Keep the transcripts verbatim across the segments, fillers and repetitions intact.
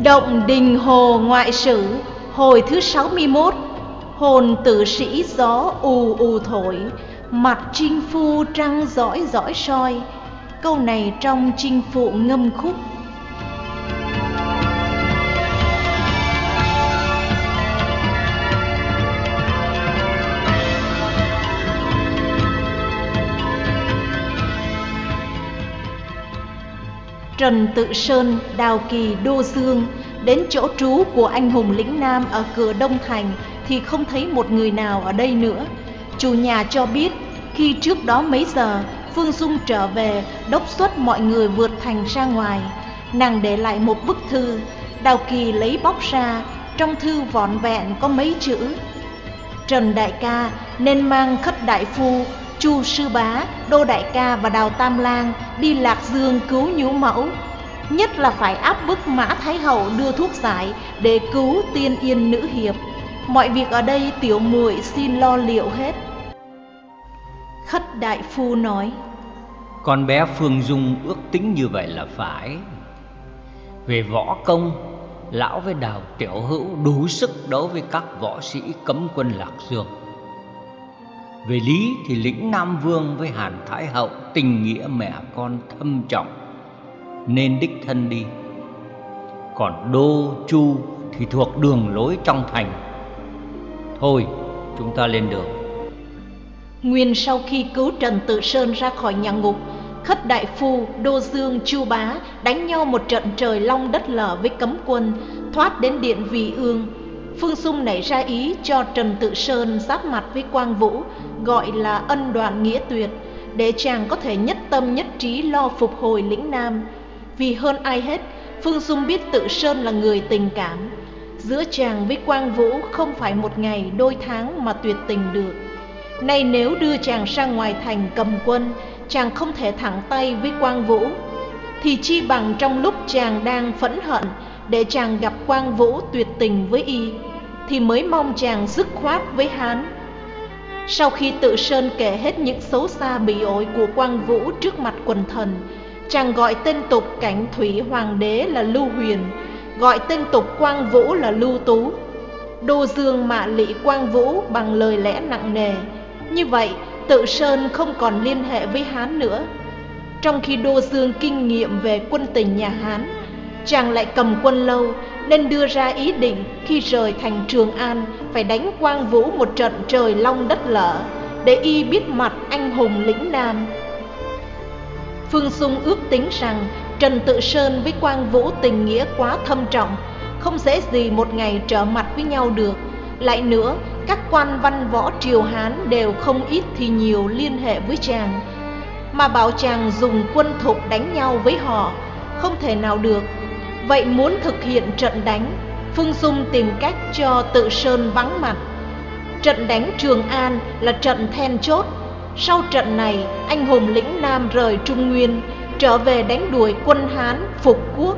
Động Đình Hồ Ngoại Sử, hồi thứ sáu mươi mốt. Hồn tử sĩ gió ù ù thổi, mặt chinh phu trăng dõi dõi soi. Câu này trong Chinh Phụ Ngâm Khúc. Trần Tự Sơn, Đào Kỳ, Đô Dương đến chỗ trú của anh hùng lĩnh Nam ở cửa Đông Thành thì không thấy một người nào ở đây nữa. Chủ nhà cho biết khi trước đó mấy giờ Phương Dung trở về đốc xuất mọi người vượt thành ra ngoài. Nàng để lại một bức thư. Đào Kỳ lấy bóc ra, trong thư vỏn vẹn có mấy chữ: Trần đại ca nên mang Khất đại phu, Chu sư bá, Đô đại ca và Đào Tam lang đi Lạc Dương cứu nhũ mẫu. Nhất là phải áp bức Mã Thái hậu đưa thuốc giải để cứu Tiên Yên nữ hiệp. Mọi việc ở đây tiểu muội xin lo liệu hết. Khất đại phu nói: Con bé Phương Dung ước tính như vậy là phải. Về võ công, lão với Đào tiểu hữu đủ sức đấu với các võ sĩ cấm quân Lạc Dương. Về lý thì lĩnh Nam Vương với Hàn Thái hậu tình nghĩa mẹ con thâm trọng, nên đích thân đi. Còn Đô, Chu thì thuộc đường lối trong thành. Thôi, chúng ta lên đường. Nguyên sau khi cứu Trần Tự Sơn ra khỏi nhà ngục, Khất đại phu, Đô Dương, Chu bá đánh nhau một trận trời long đất lở với cấm quân, thoát đến điện Vì Ương. Phương Dung nảy ra ý cho Trần Tự Sơn giáp mặt với Quang Vũ, gọi là ân đoạn nghĩa tuyệt, để chàng có thể nhất tâm nhất trí lo phục hồi lĩnh Nam. Vì hơn ai hết, Phương Dung biết Tự Sơn là người tình cảm. Giữa chàng với Quang Vũ không phải một ngày đôi tháng mà tuyệt tình được. Nay nếu đưa chàng sang ngoài thành cầm quân, chàng không thể thẳng tay với Quang Vũ, thì chi bằng trong lúc chàng đang phẫn hận để chàng gặp Quang Vũ tuyệt tình với y, thì mới mong chàng dứt khoát với hắn. Sau khi Tự Sơn kể hết những xấu xa bị ổi của Quang Vũ trước mặt quần thần, chàng gọi tên tục Cảnh Thủy Hoàng đế là Lưu Huyền, gọi tên tục Quang Vũ là Lưu Tú. Đô Dương mạ lị Quang Vũ bằng lời lẽ nặng nề. Như vậy Tự Sơn không còn liên hệ với Hán nữa. Trong khi Đô Dương kinh nghiệm về quân tình nhà Hán, chàng lại cầm quân lâu, nên đưa ra ý định khi rời thành Trường An phải đánh Quang Vũ một trận trời long đất lở, để y biết mặt anh hùng lĩnh Nam. Phương Dung ước tính rằng Trần Tự Sơn với Quang Vũ tình nghĩa quá thâm trọng, không dễ gì một ngày trở mặt với nhau được. Lại nữa, các quan văn võ triều Hán đều không ít thì nhiều liên hệ với chàng, mà bảo chàng dùng quân thục đánh nhau với họ không thể nào được. Vậy muốn thực hiện trận đánh, Phương Dung tìm cách cho Tự Sơn vắng mặt. Trận đánh Trường An là trận then chốt. Sau trận này, anh hùng lĩnh Nam rời Trung Nguyên, trở về đánh đuổi quân Hán phục quốc.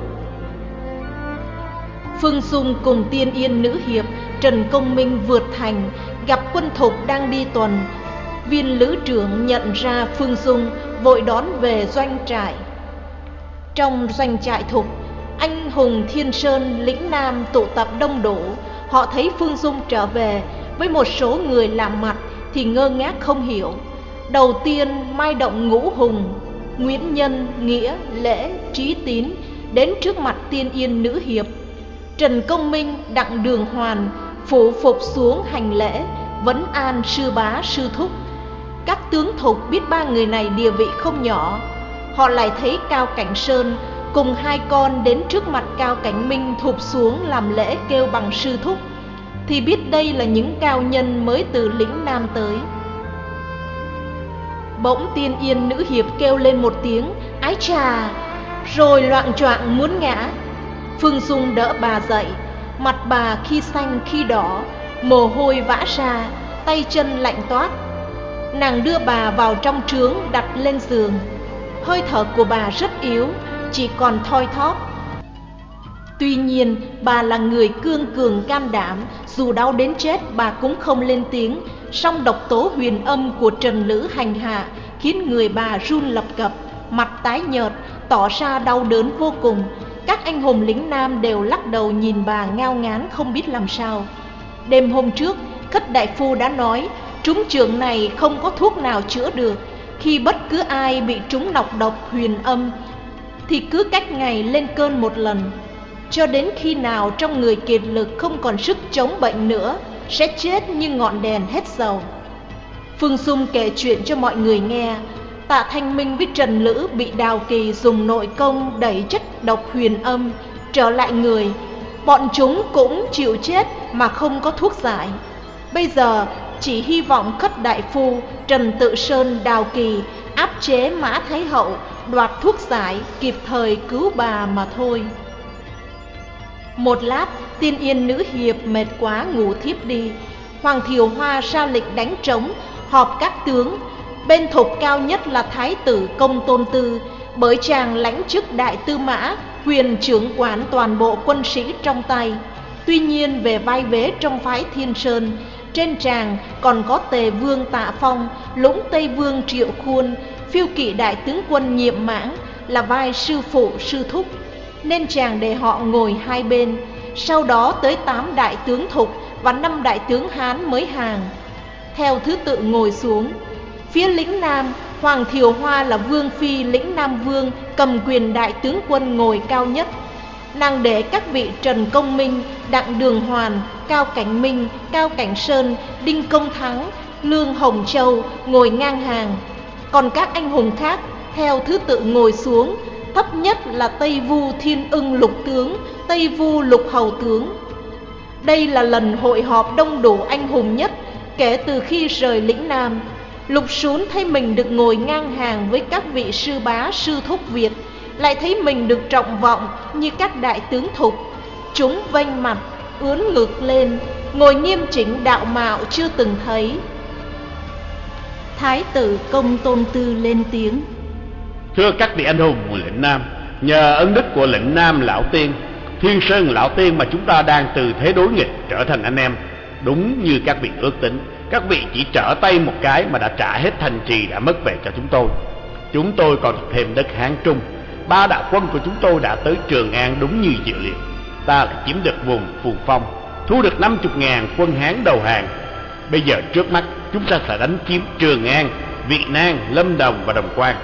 Phương Dung cùng Tiên Yên nữ hiệp Trần Công Minh vượt thành, gặp quân thục đang đi tuần. Viên lữ trưởng nhận ra Phương Dung, vội đón về doanh trại. Trong doanh trại thục, anh hùng Thiên Sơn lĩnh Nam tụ tập đông đủ. Họ thấy Phương Dung trở về, với một số người làm mặt thì ngơ ngác không hiểu. Đầu tiên mai động Ngũ Hùng, Nguyễn Nhân, Nghĩa, Lễ, Trí Tín đến trước mặt Tiên Yên nữ hiệp. Trần Công Minh, Đặng Đường Hoàn phủ phục xuống hành lễ, vấn an sư bá sư thúc. Các tướng thục biết ba người này địa vị không nhỏ. Họ lại thấy Cao Cảnh Sơn cùng hai con đến trước mặt Cao Cảnh Minh thụp xuống làm lễ kêu bằng sư thúc, thì biết đây là những cao nhân mới từ lĩnh Nam tới. Bỗng Tiên Yên nữ hiệp kêu lên một tiếng ái chà, rồi loạng choạng muốn ngã. Phương Dung đỡ bà dậy, mặt bà khi xanh khi đỏ, mồ hôi vã ra, tay chân lạnh toát. Nàng đưa bà vào trong trướng đặt lên giường. Hơi thở của bà rất yếu, chỉ còn thoi thóp. Tuy nhiên bà là người cương cường can đảm, dù đau đến chết bà cũng không lên tiếng. Song độc tố huyền âm của Trần Lữ hành hạ khiến người bà run lập cập, mặt tái nhợt, tỏ ra đau đớn vô cùng. Các anh hùng lĩnh Nam đều lắc đầu nhìn bà ngao ngán không biết làm sao. Đêm hôm trước, Khất đại phu đã nói trúng chưởng này không có thuốc nào chữa được. Khi bất cứ ai bị trúng nọc độc huyền âm thì cứ cách ngày lên cơn một lần, cho đến khi nào trong người kiệt lực không còn sức chống bệnh nữa, sẽ chết như ngọn đèn hết dầu. Phương Dung kể chuyện cho mọi người nghe. Tạ Thanh Minh với Trần Lữ bị Đào Kỳ dùng nội công đẩy chất độc huyền âm trở lại người. Bọn chúng cũng chịu chết mà không có thuốc giải. Bây giờ chỉ hy vọng Khất đại phu, Trần Tự Sơn, Đào Kỳ áp chế Mã Thái Hậu, đoạt thuốc giải, kịp thời cứu bà mà thôi. Một lát, Tiên Yên nữ hiệp mệt quá ngủ thiếp đi. Hoàng Thiều Hoa ra lệnh đánh trống, họp các tướng. Bên thục cao nhất là Thái tử Công Tôn Tư, bởi chàng lãnh chức đại tư mã, quyền trưởng quản toàn bộ quân sĩ trong tay. Tuy nhiên về vai vế trong phái Thiên Sơn, trên tràng còn có Tề Vương Tạ Phong, Lũng Tây Vương Triệu Khuôn, phiêu kỵ đại tướng quân Nhiệm Mãng là vai sư phụ sư thúc, nên chàng để họ ngồi hai bên. Sau đó tới tám đại tướng thục và năm đại tướng Hán mới hàng, theo thứ tự ngồi xuống. Phía lĩnh Nam, Hoàng Thiều Hoa là vương phi lĩnh Nam Vương, cầm quyền đại tướng quân ngồi cao nhất. Nàng để các vị Trần Công Minh, Đặng Đường Hoàn, Cao Cảnh Minh, Cao Cảnh Sơn, Đinh Công Thắng, Lương Hồng Châu ngồi ngang hàng. Còn các anh hùng khác theo thứ tự ngồi xuống. Thấp nhất là Tây Vu Thiên Ưng lục tướng, Tây Vu lục hầu tướng. Đây là lần hội họp đông đủ anh hùng nhất kể từ khi rời lĩnh Nam. Lục Sún thấy mình được ngồi ngang hàng với các vị sư bá sư thúc Việt, lại thấy mình được trọng vọng như các đại tướng thục. Chúng vênh mặt, ướn ngực lên, ngồi nghiêm chỉnh đạo mạo chưa từng thấy. Thái tử Công Tôn Tư lên tiếng: Thưa các vị anh hùng của lĩnh Nam, nhờ ân đức của lĩnh Nam lão tiên, Thiên Sơn lão tiên mà chúng ta đang từ thế đối nghịch trở thành anh em. Đúng như các vị ước tính, các vị chỉ trở tay một cái mà đã trả hết thành trì đã mất về cho chúng tôi. Chúng tôi còn thêm đất Hán Trung. Ba đạo quân của chúng tôi đã tới Trường An đúng như dự liệu. Ta lại chiếm được vùng Phù Phong, thu được năm mươi ngàn quân Hán đầu hàng. Bây giờ trước mắt chúng ta sẽ đánh chiếm Trường An, Vị Nan, Lâm Đồng và Đồng Quan.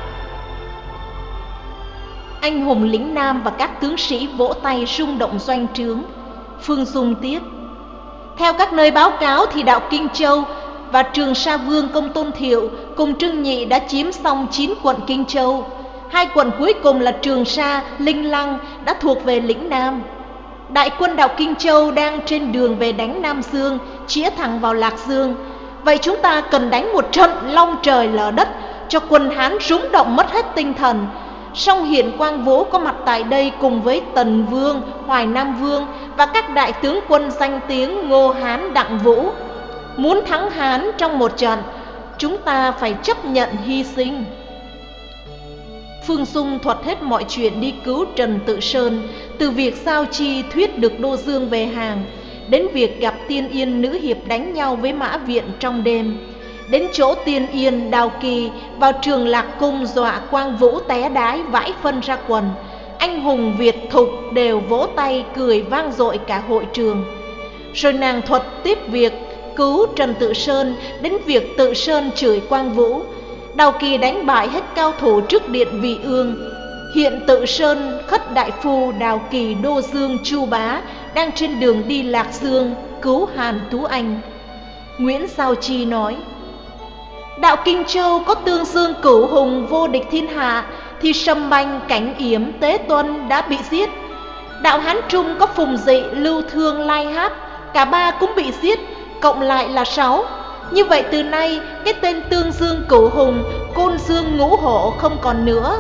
Anh hùng lĩnh Nam và các tướng sĩ vỗ tay rung động doanh trướng. Phương Dung tiếp: Theo các nơi báo cáo thì đạo Kinh Châu và Trường Sa Vương Công Tôn Thiệu cùng Trương Nhị đã chiếm xong chín quận Kinh Châu. Hai quận cuối cùng là Trường Sa, Linh Lăng đã thuộc về lĩnh Nam. Đại quân đạo Kinh Châu đang trên đường về đánh Nam Dương, chĩa thẳng vào Lạc Dương. Vậy chúng ta cần đánh một trận long trời lở đất, cho quân Hán rúng động mất hết tinh thần. Song hiện Quang Vũ có mặt tại đây cùng với Tần Vương, Hoài Nam Vương và các đại tướng quân danh tiếng Ngô Hán, Đặng Vũ. Muốn thắng Hán trong một trận, chúng ta phải chấp nhận hy sinh. Phương Dung thuật hết mọi chuyện đi cứu Trần Tự Sơn, từ việc sao chi thuyết được Đô Dương về hàng, đến việc gặp Tiên Yên nữ hiệp đánh nhau với Mã Viện trong đêm, đến chỗ Tiên Yên, Đào Kỳ vào Trường Lạc Cung dọa Quang Vũ té đái vãi phân ra quần. Anh hùng Việt thục đều vỗ tay cười vang dội cả hội trường. Rồi nàng thuật tiếp việc cứu Trần Tự Sơn, đến việc Tự Sơn chửi Quang Vũ. Đào Kỳ đánh bại hết cao thủ trước điện Vị Ương. Hiện Tự Sơn, Khất đại phu, Đào Kỳ, Đô Dương, Chu Bá đang trên đường đi Lạc Dương cứu Hàn Tú Anh. Nguyễn Giao Chi nói: Đạo Kinh Châu có Tương Dương Cửu Hùng vô địch thiên hạ, thì Sâm Banh, Cảnh Yểm, Tế Tuân đã bị giết. Đạo Hán Trung có Phùng Dị, Lưu Thương, Lai Hát, cả ba cũng bị giết, cộng lại là sáu. Như vậy từ nay cái tên Tương Dương Cửu Hùng, Côn Dương Ngũ Hổ không còn nữa.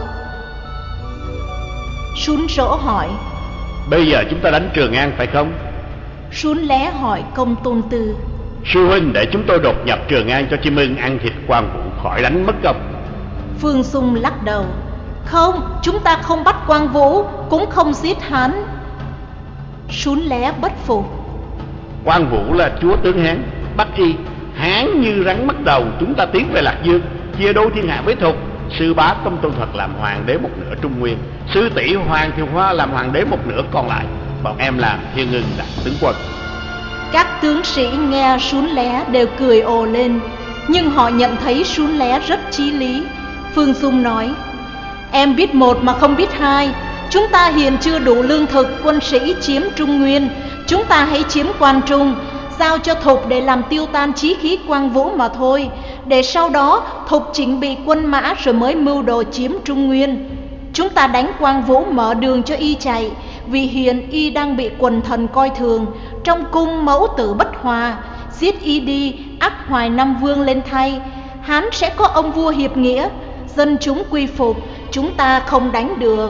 Sún Rỗ hỏi: Bây giờ chúng ta đánh Trường An phải không? Sún Lé hỏi Công Tôn Tư: Sư huynh để chúng tôi đột nhập Trường An cho Chim Ưng ăn thịt Quang Vũ khỏi đánh mất công. Phương Dung lắc đầu: Không, chúng ta không bắt Quang Vũ, cũng không giết hắn. Sún Lé bất phục: Quang Vũ là chúa tướng Hán, bắt y Hán như rắn mất đầu. Chúng ta tiến về Lạc Dương, chia đôi thiên hạ với thục, sư bá Công Tôn Thuật làm hoàng đế một nửa Trung Nguyên, sư tỷ Hoàng Thiều Hoa làm hoàng đế một nửa còn lại, bọn em làm Thiên Ưng đại tướng quân. Các tướng sĩ nghe Sún Lé đều cười ồ lên, nhưng họ nhận thấy Sún Lé rất chí lý. Phương Dung nói: Em biết một mà không biết hai. Chúng ta hiện chưa đủ lương thực, quân sĩ chiếm Trung Nguyên. Chúng ta hãy chiếm Quan Trung, giao cho Thục để làm tiêu tan chí khí Quang Vũ mà thôi, để sau đó Thục chỉnh bị quân mã rồi mới mưu đồ chiếm Trung Nguyên. Chúng ta đánh Quang Vũ mở đường cho y chạy, vì hiện y đang bị quần thần coi thường. Trong cung mẫu tử bất hòa, giết y đi, ắt Hoài Nam Vương lên thay. Hán sẽ có ông vua hiệp nghĩa, dân chúng quy phục, chúng ta không đánh được.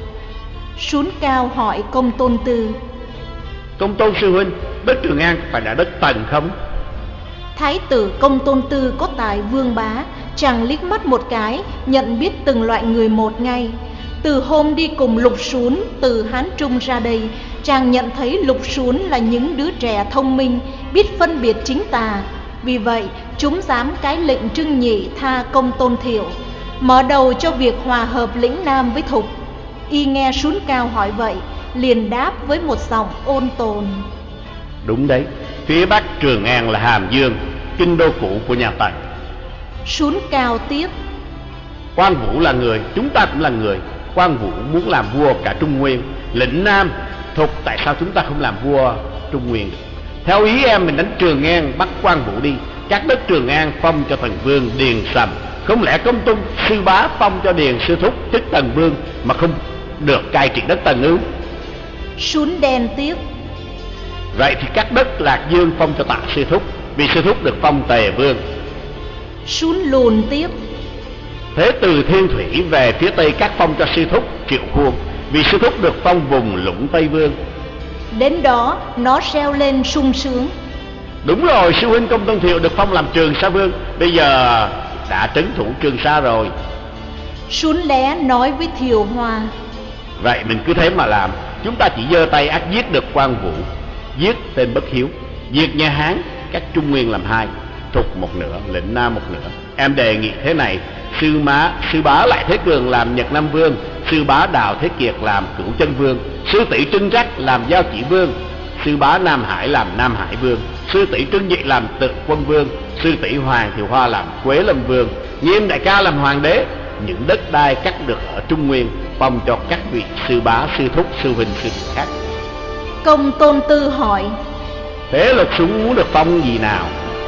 Sún Cao hỏi Công Tôn Tư: Công Tôn sư huynh, đất Trường An phải là đất Tần không? Thái tử Công Tôn Tư có tài vương bá, chàng liếc mắt một cái nhận biết từng loại người một ngay. Từ hôm đi cùng Lục Sún từ Hán Trung ra đây, chàng nhận thấy Lục Sún là những đứa trẻ thông minh, biết phân biệt chính tà. Vì vậy chúng dám cái lệnh Trưng Nhị tha Công Tôn Thiệu, mở đầu cho việc hòa hợp lĩnh Nam với Thục. Y nghe Sún Cao hỏi vậy, liền đáp với một giọng ôn tồn: Đúng đấy, phía Bắc Trường An là Hàm Dương, kinh đô cũ của nhà Tần. Sún Cao tiếp: Quan Vũ là người, chúng ta cũng là người. Quan Vũ muốn làm vua cả Trung Nguyên, lĩnh Nam. Thục tại sao chúng ta không làm vua Trung Nguyên? Theo ý em, mình đánh Trường An, bắt Quan Vũ đi, các đất Trường An phong cho Tần Vương Điền Sầm. Không lẽ Công Tôn sư bá phong cho Điền sư thúc chức Tần Vương mà không được cai trị đất Tần ư? Sún đen tiếp: Vậy thì các đất Lạc Dương phong cho Tạ sư thúc, vì sư thúc được phong Tề Vương. Sún lùn tiếp: Thế từ Thiên Thủy về phía Tây các phong cho sư thúc Triệu Khuông, vì sư thúc được phong vùng Lũng Tây Vương. Đến đó nó reo lên sung sướng: Đúng rồi, sư huynh Công Tôn Thiệu được phong làm Trường Sa Vương, bây giờ đã trấn thủ Trường Sa rồi. Sún Lé nói với Thiều Hoa: Vậy mình cứ thế mà làm, chúng ta chỉ giơ tay ắt giết được Quan Vũ, giết tên bất hiếu, diệt nhà Hán, cắt Trung Nguyên làm hai, Thục một nửa, lĩnh Nam một nửa. Em đề nghị thế này: sư má sư bá Lại Thế Cường làm Nhật Nam Vương, sư bá Đào Thế Kiệt làm Cửu Chân Vương, sư tỷ Trưng Trắc làm Giao Chỉ Vương, sư bá Nam Hải làm Nam Hải Vương, sư tỷ Trưng Nhị làm Tự Quân Vương, sư tỷ Hoàng Thiều Hoa làm Quế Lâm Vương, Nghiêm đại ca làm Hoàng đế. Những đất đai cắt được ở Trung Nguyên phong cho các vị sư bá, sư thúc, sư huynh, sư tỷ khác. Công Tôn Tư hỏi: Thế Lục Sún muốn được phong gì nào?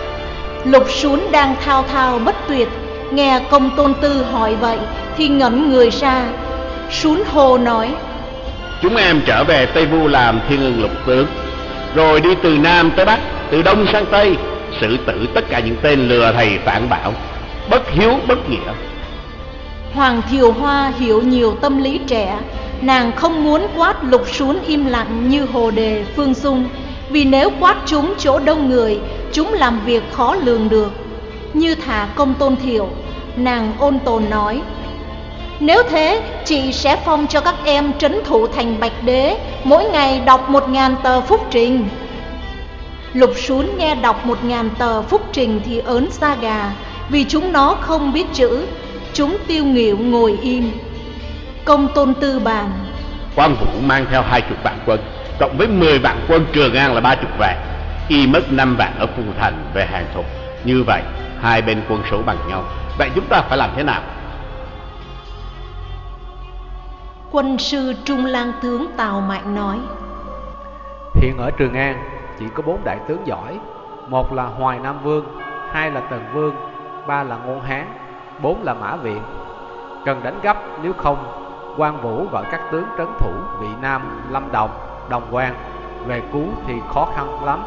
Lục Sún đang thao thao bất tuyệt, nghe Công Tôn Tư hỏi vậy thì ngẩn người ra. Sún hồ nói: Chúng em trở về Tây Vu làm Thiên Ưng lục tướng, rồi đi từ Nam tới Bắc, từ Đông sang Tây, xử tử tất cả những tên lừa thầy phản bảo, bất hiếu bất nghĩa. Hoàng Thiều Hoa hiểu nhiều tâm lý trẻ, nàng không muốn quát Lục Sún im lặng như Hồ Đề, Phương Dung, vì nếu quát chúng chỗ đông người, chúng làm việc khó lường được. Như thả Công Tôn Thiệu, nàng ôn tồn nói: Nếu thế, chị sẽ phong cho các em trấn thủ thành Bạch Đế, mỗi ngày đọc một ngàn tờ phúc trình. Lục Sún nghe đọc một ngàn tờ phúc trình thì ớn da gà, vì chúng nó không biết chữ. Chúng tiêu nghỉu ngồi im. Công Tôn Tư bàn: Quan Vũ mang theo hai chục vạn quân, cộng với mười vạn quân Trường An là ba chục vạn, y mất năm vạn ở Phù Thành về hàng Thục. Như vậy hai bên quân số bằng nhau, vậy chúng ta phải làm thế nào? Quân sư Trung Lang tướng Tào Mạnh nói: Hiện ở Trường An chỉ có bốn đại tướng giỏi, một là Hoài Nam Vương, hai là Tần Vương, ba là Ngôn Hán, bốn là Mã Viện. Cần đánh gấp, nếu không Quan Vũ gọi các tướng trấn thủ Vị Nam, Lâm Đồng, Đồng Quan về cứu thì khó khăn lắm.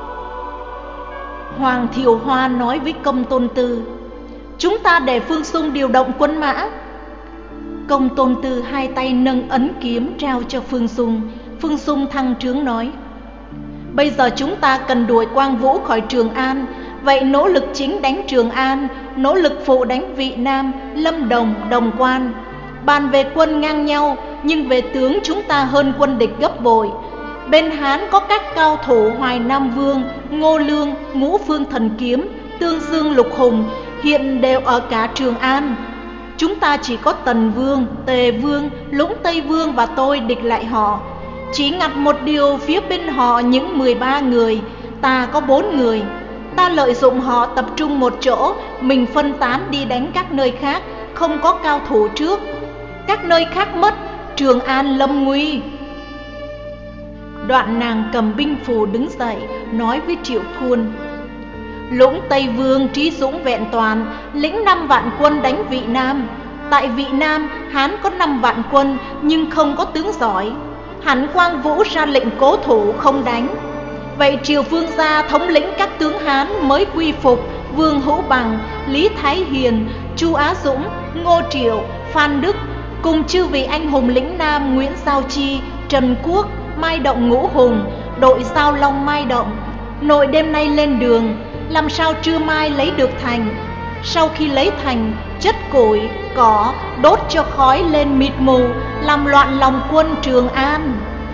Hoàng Thiều Hoa nói với Công Tôn Tư: Chúng ta để Phương Dung điều động quân mã. Công Tôn Tư hai tay nâng ấn kiếm trao cho Phương Dung. Phương Dung thăng trướng nói: Bây giờ chúng ta cần đuổi Quang Vũ khỏi Trường An, vậy nỗ lực chính đánh Trường An, nỗ lực phụ đánh Vị Nam, Lâm Đồng, Đồng Quan. Bàn về quân ngang nhau, nhưng về tướng chúng ta hơn quân địch gấp bội. Bên Hán có các cao thủ Hoài Nam Vương, Ngô Lương, Ngũ Phương Thần Kiếm, Tương Dương Lục Hùng, hiện đều ở cả Trường An. Chúng ta chỉ có Tần Vương, Tề Vương, Lũng Tây Vương và tôi địch lại họ. Chỉ ngặt một điều, phía bên họ những mười ba người, ta có bốn người. Ta lợi dụng họ tập trung một chỗ, mình phân tán đi đánh các nơi khác, không có cao thủ trước. Các nơi khác mất, Trường An lâm nguy. Đoạn nàng cầm binh phù đứng dậy, nói với Triệu Khuôn: Lũng Tây Vương trí dũng vẹn toàn, lĩnh năm vạn quân đánh Vị Nam. Tại Vị Nam, Hán có năm vạn quân nhưng không có tướng giỏi. Hẳn Quang Vũ ra lệnh cố thủ không đánh. Vậy Triều Vương gia thống lĩnh các tướng Hán mới quy phục Vương Hữu Bằng, Lý Thái Hiền, Chu Á Dũng, Ngô Triệu, Phan Đức, cùng chư vị anh hùng lĩnh Nam Nguyễn Giao Chi, Trần Quốc, Mai Động Ngũ Hùng, đội Giao Long Mai Động. Nội đêm nay lên đường, làm sao trưa mai lấy được thành. Sau khi lấy thành, chất củi, cỏ, đốt cho khói lên mịt mù, làm loạn lòng quân Trường An.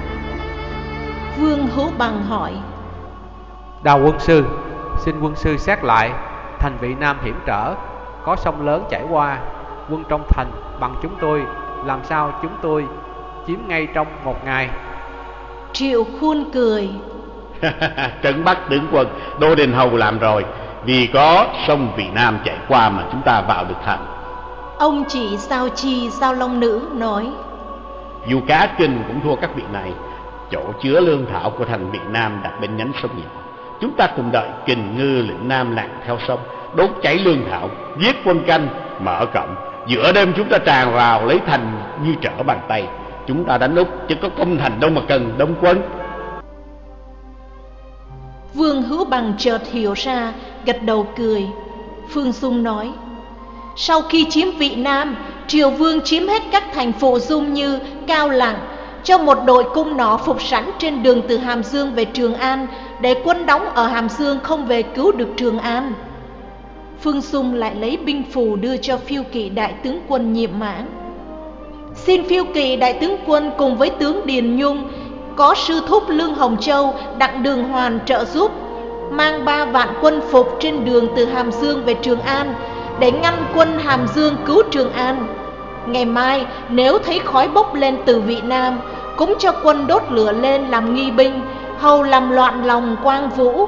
Vương Hữu Bằng hỏi: Đào quân sư, xin quân sư xét lại. Thành Vị Nam hiểm trở, có sông lớn chảy qua. Quân trong thành bằng chúng tôi, làm sao chúng tôi chiếm ngay trong một ngày? Triệu Khuôn cười: Trấn Bắc tướng quân Đô Đình Hầu làm rồi, vì có sông Vị Nam chảy qua mà chúng ta vào được thành. Ông chỉ Giao Chi, Giao Long Nữ nói: Dù Cá Kinh cũng thua các vị này. Chỗ chứa lương thảo của thành Vị Nam đặt bên nhánh sông nhỏ. Chúng ta cùng đợi Kình Ngư lĩnh Nam lặn theo sông, đốt cháy lương thảo, giết quân canh, mở cổng. Giữa đêm chúng ta tràn vào lấy thành như trở bàn tay. Chúng ta đánh úp chứ có công thành đâu mà cần đông quân. Vương Hữu Bằng chợt hiểu ra, gật đầu cười. Phương Dung nói: Sau khi chiếm Vị Nam, Triều Vương chiếm hết các thành phụ dung như Cao Lặng, cho một đội cung nỏ phục sẵn trên đường từ Hàm Dương về Trường An, để quân đóng ở Hàm Dương không về cứu được Trường An. Phương Dung lại lấy binh phù đưa cho Phiêu Kỵ đại tướng quân Nhiệm Mãng: Xin Phiêu Kỵ đại tướng quân cùng với tướng Điền Nhung, có sư thúc Lương Hồng Châu, Đặng Đường Hoàn trợ giúp, mang ba vạn quân phục trên đường từ Hàm Dương về Trường An, để ngăn quân Hàm Dương cứu Trường An. Ngày mai nếu thấy khói bốc lên từ Vị Nam, cũng cho quân đốt lửa lên làm nghi binh, hầu làm loạn lòng Quang Vũ.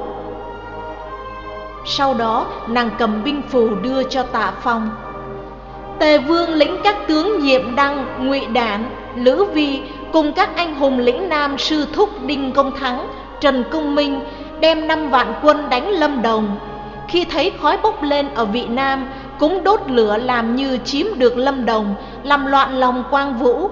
Sau đó nàng cầm binh phù đưa cho Tạ Phong: Tề Vương lĩnh các tướng Nhiệm Đăng, Ngụy Đản, Lữ Vi cùng các anh hùng lĩnh Nam sư thúc Đinh Công Thắng, Trần Công Minh đem năm vạn quân đánh Lâm Đồng. Khi thấy khói bốc lên ở Vị Nam, cũng đốt lửa làm như chiếm được Lâm Đồng, làm loạn lòng Quang Vũ.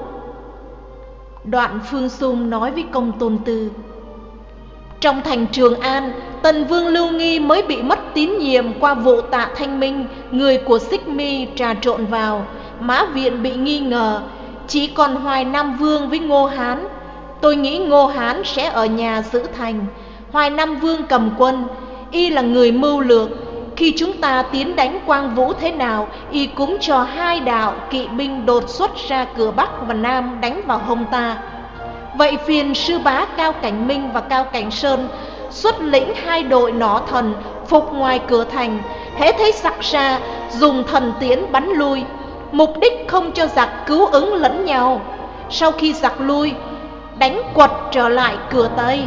Đoạn Phương Dung nói với Công Tôn Tư: Trong thành Trường An, Tần Vương Lưu Nghi mới bị mất tín nhiệm qua vụ Tạ Thanh Minh, người của Xích Mi trà trộn vào. Mã Viện bị nghi ngờ, chỉ còn Hoài Nam Vương với Ngô Hán. Tôi nghĩ Ngô Hán sẽ ở nhà giữ thành, Hoài Nam Vương cầm quân. Y là người mưu lược, khi chúng ta tiến đánh Quang Vũ thế nào, y cũng cho hai đạo kỵ binh đột xuất ra cửa Bắc và Nam đánh vào hông ta. Vậy phiền sư bá Cao Cảnh Minh và Cao Cảnh Sơn xuất lĩnh hai đội nỏ thần phục ngoài cửa thành, hễ thấy giặc ra dùng thần tiễn bắn lui, mục đích không cho giặc cứu ứng lẫn nhau. Sau khi giặc lui, đánh quật trở lại cửa Tây.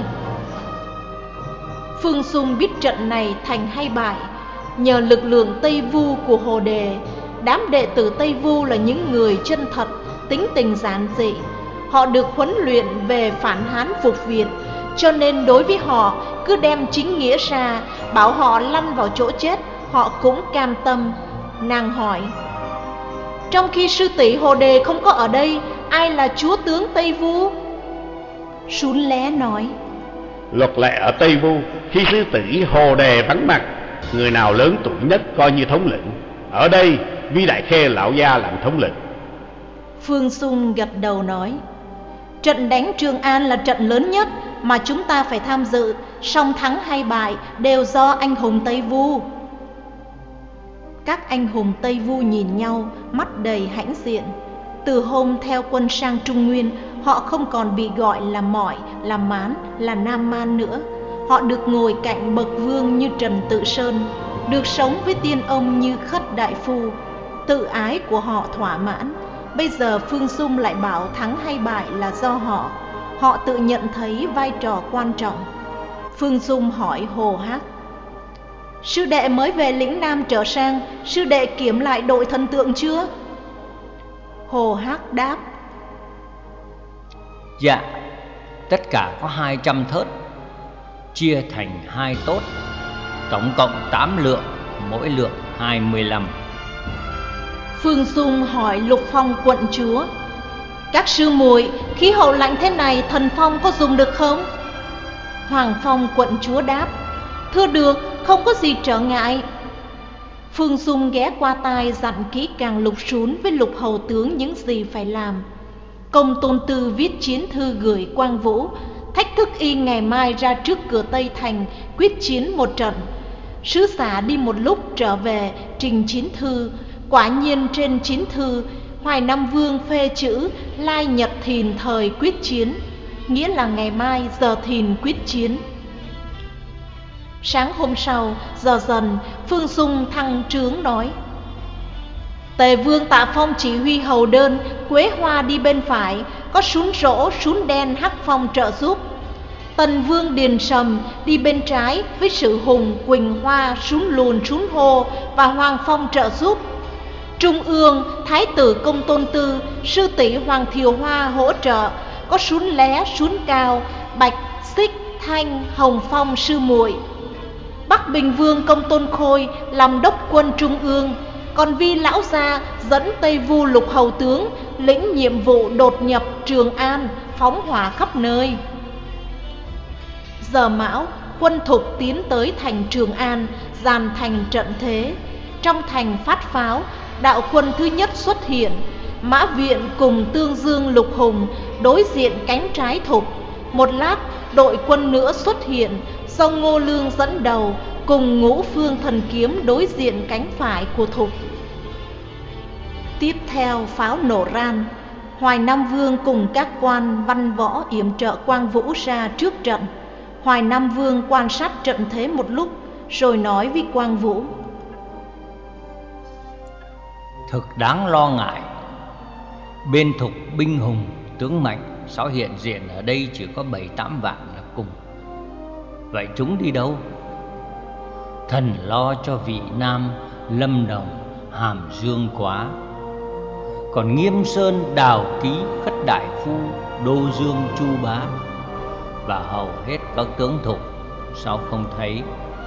Phương Dung biết trận này thành hay bại nhờ lực lượng Tây Vu của Hồ Đề. Đám đệ tử Tây Vu là những người chân thật, tính tình giản dị. Họ được huấn luyện về phản Hán phục Việt, cho nên đối với họ cứ đem chính nghĩa ra, bảo họ lăn vào chỗ chết, họ cũng cam tâm. Nàng hỏi: Trong khi sư tỷ Hồ Đề không có ở đây, ai là chúa tướng Tây Vu? Sún Lé nói: Luật lệ ở Tây Vu, khi sư tỷ Hồ Đề vắng mặt, người nào lớn tuổi nhất coi như thống lĩnh. Ở đây Vi Đại Khê lão gia làm thống lĩnh. Phương Dung gật đầu nói: Trận đánh Trường An là trận lớn nhất mà chúng ta phải tham dự, song thắng hay bại đều do anh hùng Tây Vu. Các anh hùng Tây Vu nhìn nhau, mắt đầy hãnh diện. Từ hôm theo quân sang Trung Nguyên, họ không còn bị gọi là Mỏi, là Mán, là Nam Man nữa. Họ được ngồi cạnh bậc vương như Trần Tự Sơn, được sống với tiên ông như Khất Đại Phu. tự ái của họ thỏa mãn. Bây giờ Phương Dung lại bảo thắng hay bại là do họ. Họ tự nhận thấy vai trò quan trọng. Phương Dung hỏi Hồ Hắc: sư đệ mới về lĩnh Nam trở sang, sư đệ kiểm lại đội thần tượng chưa? Hồ Hắc đáp: dạ, tất cả có hai trăm thớt, chia thành hai tốt, tổng cộng tám lượng, mỗi lượng hai mươi lăm. Phương Dung hỏi Lục Phong quận chúa: các sư muội, khí hậu lạnh thế này thần phong có dùng được không? Hoàng Phong quận chúa đáp: thưa được, không có gì trở ngại. Phương Dung ghé qua tai dặn kỹ càng Lục Sún với Lục hầu tướng những gì phải làm. Công Tôn Tư viết chiến thư gửi Quang Vũ, thách thức y ngày mai ra trước cửa Tây Thành quyết chiến một trận. Sứ giả đi một lúc trở về trình chiến thư. Quả nhiên trên chiến thư, Hoài Nam Vương phê chữ lai nhật thìn thời quyết chiến, nghĩa là ngày mai giờ thìn quyết chiến. Sáng hôm sau, giờ dần, Phương Dung thăng trướng nói: Tề Vương Tạ Phong chỉ huy hầu đơn, Quế Hoa đi bên phải, có Sún Rỗ, Sún Đen, Hắc Phong trợ giúp. Tần Vương Điền Sầm đi bên trái với Sử Hùng, Quỳnh Hoa, Sún Lùn, Sún Hô và Hoàng Phong trợ giúp. Trung ương, Thái tử Công Tôn Tư, sư tỷ Hoàng Thiều Hoa hỗ trợ, có Sún Lé, Sún Cao, Bạch, Xích, Thanh, Hồng Phong sư muội. Bắc Bình Vương Công Tôn Khôi làm đốc quân trung ương, còn Vi lão gia dẫn Tây Vu Lục hầu tướng lĩnh nhiệm vụ đột nhập Trường An, phóng hỏa khắp nơi. Giờ Mão, quân Thục tiến tới thành Trường An, dàn thành trận thế. Trong thành phát pháo, đạo quân thứ nhất xuất hiện. Mã Viện cùng Tương Dương Lục Hùng đối diện cánh trái Thục. Một lát, đội quân nữa xuất hiện, do Ngô Lương dẫn đầu, cùng Ngũ Phương Thần Kiếm đối diện cánh phải của Thục. Tiếp theo pháo nổ ran, Hoài Nam Vương cùng các quan văn võ yểm trợ Quang Vũ ra trước trận. Hoài Nam Vương quan sát trận thế một lúc, rồi nói với Quang Vũ: thực đáng lo ngại. Bên Thục binh hùng tướng mạnh, sao hiện diện ở đây chỉ có bảy tám vạn là cùng. Vậy chúng đi đâu? Thần lo cho vị Nam, Lâm Đồng, Hàm Dương quá. Còn Nghiêm Sơn, Đào Ký, Khất Đại Phu, Đô Dương, Chu Bá và hầu hết các tướng Thục, sao không thấy?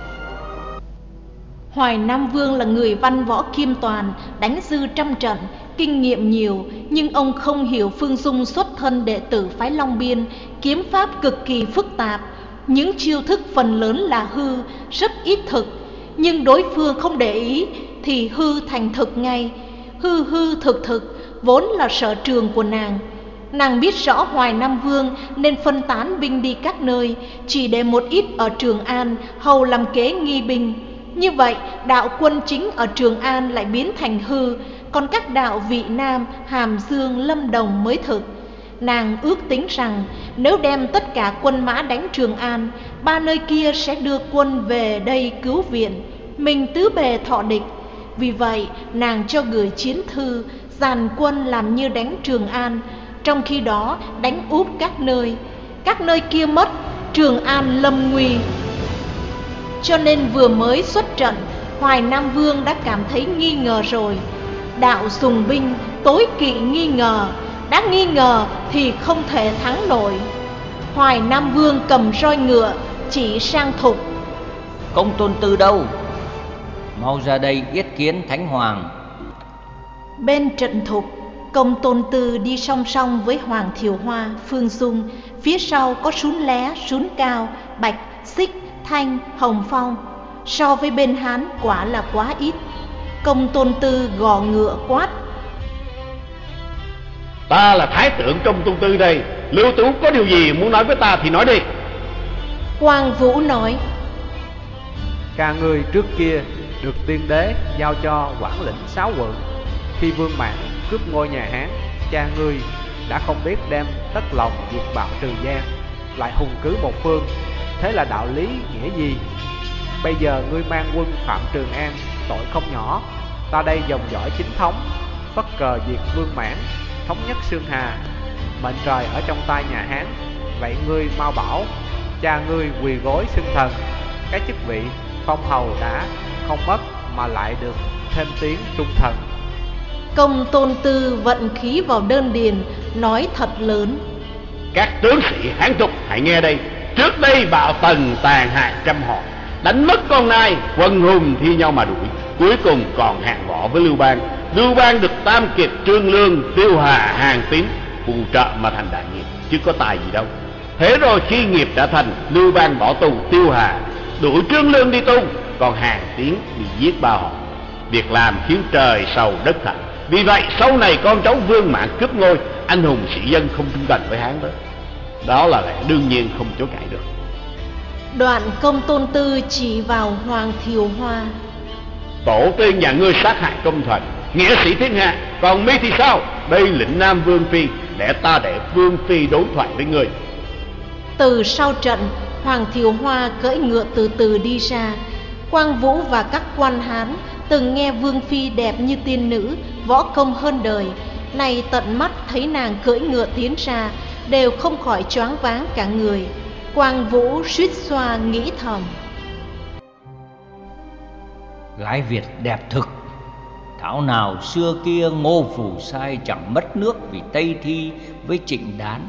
Hoài Nam Vương là người văn võ kiêm toàn, đánh dư trăm trận, kinh nghiệm nhiều, nhưng ông không hiểu Phương Dung xuất thân đệ tử phái Long Biên, kiếm pháp cực kỳ phức tạp. Những chiêu thức phần lớn là hư, rất ít thực, nhưng đối phương không để ý thì hư thành thực ngay. Hư hư thực thực vốn là sở trường của nàng. Nàng biết rõ Hoài Nam Vương nên phân tán binh đi các nơi, chỉ để một ít ở Trường An hầu làm kế nghi binh. Như vậy đạo quân chính ở Trường An lại biến thành hư, còn các đạo Vị Nam, Hàm Dương, Lâm Đồng mới thực. Nàng ước tính rằng nếu đem tất cả quân mã đánh Trường An, ba nơi kia sẽ đưa quân về đây cứu viện, mình tứ bề thọ địch. Vì vậy nàng cho gửi chiến thư dàn quân làm như đánh Trường An, trong khi đó đánh úp các nơi. Các nơi kia mất, Trường An lâm nguy. Cho nên vừa mới xuất trận, Hoài Nam Vương đã cảm thấy nghi ngờ rồi. Đạo dùng binh tối kỵ nghi ngờ, đã nghi ngờ thì không thể thắng nổi. Hoài Nam Vương cầm roi ngựa chỉ sang Thục: Công Tôn Tư đâu? Mau ra đây yết kiến Thánh Hoàng. Bên trận Thục, Công Tôn Tư đi song song với Hoàng Thiều Hoa, Phương Dung. Phía sau có Sún Lé, Sún Cao, Bạch, Xích, Thanh, Hồng Phong. So với bên Hán quả là quá ít. Công Tôn Tư gò ngựa quát: Ta là Thái tử Công Tôn Tư đây, Lưu Tú có điều gì muốn nói với ta thì nói đi. Quang Vũ nói: Ca ngươi trước kia được tiên đế giao cho quản lĩnh sáu quận. Khi Vương Mãn cướp ngôi nhà Hán, cha ngươi đã không biết đem tất lòng diệt bạo Trừ Giang, lại hùng cứ một phương. Thế là đạo lý nghĩa gì? Bây giờ ngươi mang quân phạm Trường An, tội không nhỏ. Ta đây dòng dõi chính thống, phất cờ diệt vương mãn, thống nhất Xương Hà. Mệnh trời ở trong tay nhà Hán. Vậy ngươi mau bảo cha ngươi quỳ gối xưng thần. Cái chức vị phong hầu đã không mất, mà lại được thêm tiếng trung thần. Công Tôn Tư vận khí vào đơn điền, nói thật lớn: Các tướng sĩ Hán Thục hãy nghe đây. Trước đây bạo Tần tàn hại trăm họ, đánh mất con nai, quân hùng thi nhau mà đuổi, cuối cùng còn hạng võ với Lưu Bang. Lưu Bang được Tam Kiệt, Trương Lương, Tiêu Hà, Hàn Tín phù trợ mà thành đại nghiệp, chứ có tài gì đâu. Thế rồi khi nghiệp đã thành, Lưu Bang bỏ tù Tiêu Hà, đuổi Trương Lương đi tu, còn Hàn Tín bị giết ba họ. Việc làm khiến trời sầu đất thạnh. Vì vậy sau này con cháu Vương Mãn cướp ngôi, anh hùng sĩ dân không trung thành với Hán nữa. Đó là lẽ đương nhiên không chối cãi được. Đoạn Công Tôn Tư chỉ vào Hoàng Thiều Hoa: Tổ tiên nhà ngươi sát hại công thần, nghĩa sĩ thiên hạ, còn mi thì sao? Đây lĩnh Nam Vương Phi, để ta để Vương Phi đối thoại với ngươi. Từ sau trận, Hoàng Thiều Hoa cưỡi ngựa từ từ đi ra. Quang Vũ và các quan Hán từng nghe Vương Phi đẹp như tiên nữ, võ công hơn đời, nay tận mắt thấy nàng cưỡi ngựa tiến ra, đều không khỏi choáng váng cả người. Quang Vũ suýt xoa nghĩ thầm: Gái Việt đẹp thực, thảo nào xưa kia Ngô Phủ Sai chẳng mất nước vì Tây Thi với Trịnh Đán.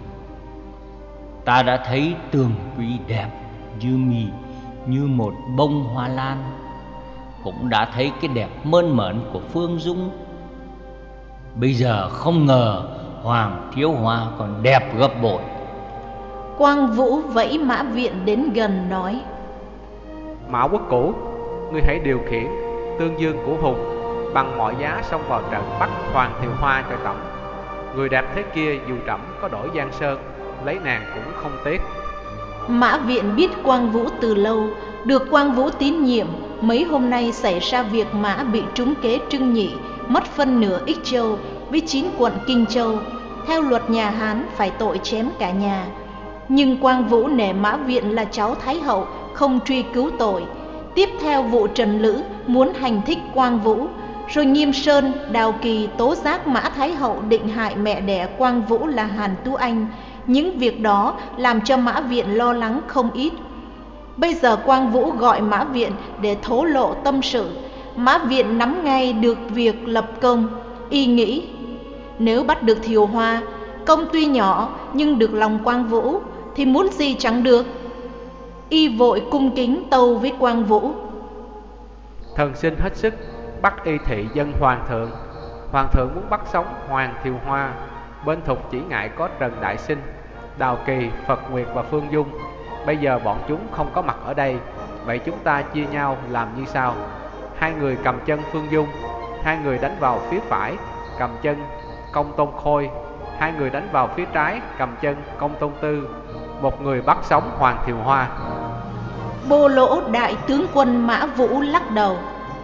Ta đã thấy Tường Quý đẹp như mì, như một bông hoa lan, cũng đã thấy cái đẹp mơn mởn của Phương Dung. Bây giờ không ngờ Hoàng Thiếu Hoa còn đẹp gấp bội. Quang Vũ vẫy Mã Viện đến gần nói: Mã Quốc Cũ, ngươi hãy điều khiển Tương Dương của Hùng, bằng mọi giá xông vào trận bắt Hoàng Thiều Hoa cho trẫm. Người đẹp thế kia dù trẫm có đổi Giang Sơn, lấy nàng cũng không tiếc. Mã Viện biết Quang Vũ từ lâu, được Quang Vũ tín nhiệm. Mấy hôm nay xảy ra việc Mã bị trúng kế Trưng Nhị, mất phân nửa Ích Châu với chín quận Kinh Châu. Theo luật nhà Hán phải tội chém cả nhà. Nhưng Quang Vũ nể Mã Viện là cháu Thái Hậu, không truy cứu tội. Tiếp theo vụ Trần Lữ muốn hành thích Quang Vũ, rồi Nghiêm Sơn, Đào Kỳ tố giác Mã Thái Hậu định hại mẹ đẻ Quang Vũ là Hàn Tú Anh. Những việc đó làm cho Mã Viện lo lắng không ít. Bây giờ Quang Vũ gọi Mã Viện để thổ lộ tâm sự. Mã Viện nắm ngay được việc lập công. Y nghĩ nếu bắt được Thiều Hoa, công tuy nhỏ nhưng được lòng Quang Vũ, thì muốn gì chẳng được. Y vội cung kính tâu với Quang Vũ: Thần xin hết sức bắt y thị dân Hoàng thượng. Hoàng thượng muốn bắt sống Hoàng Thiều Hoa, bên Thục chỉ ngại có Trần Đại Sinh, Đào Kỳ, Phật Nguyệt và Phương Dung. Bây giờ bọn chúng không có mặt ở đây, vậy chúng ta chia nhau làm như sau: hai người cầm chân Phương Dung, hai người đánh vào phía phải cầm chân Công Tôn Khôi, hai người đánh vào phía trái cầm chân Công Tôn Tư, một người bắt sống Hoàng Thiều Hoa. Bô Lỗ đại tướng quân Mã Vũ lắc đầu: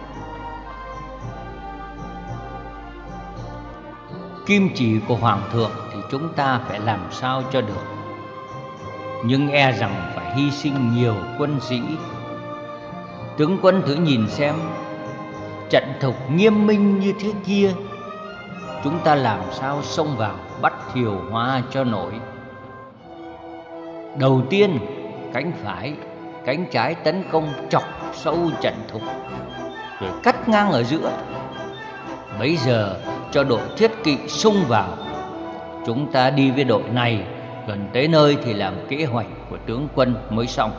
Kim chỉ của Hoàng thượng thì chúng ta phải làm sao cho được, nhưng e rằng phải hy sinh nhiều quân sĩ. Tướng quân thử nhìn xem, trận Thục nghiêm minh như thế kia, chúng ta làm sao xông vào bắt Thiều Hoa cho nổi. Đầu tiên cánh phải, cánh trái tấn công chọc sâu trận Thục, rồi cắt ngang ở giữa. Bấy giờ cho đội thiết kỵ xung vào. Chúng ta đi với đội này, gần tới nơi thì làm kế hoạch của tướng quân mới xong.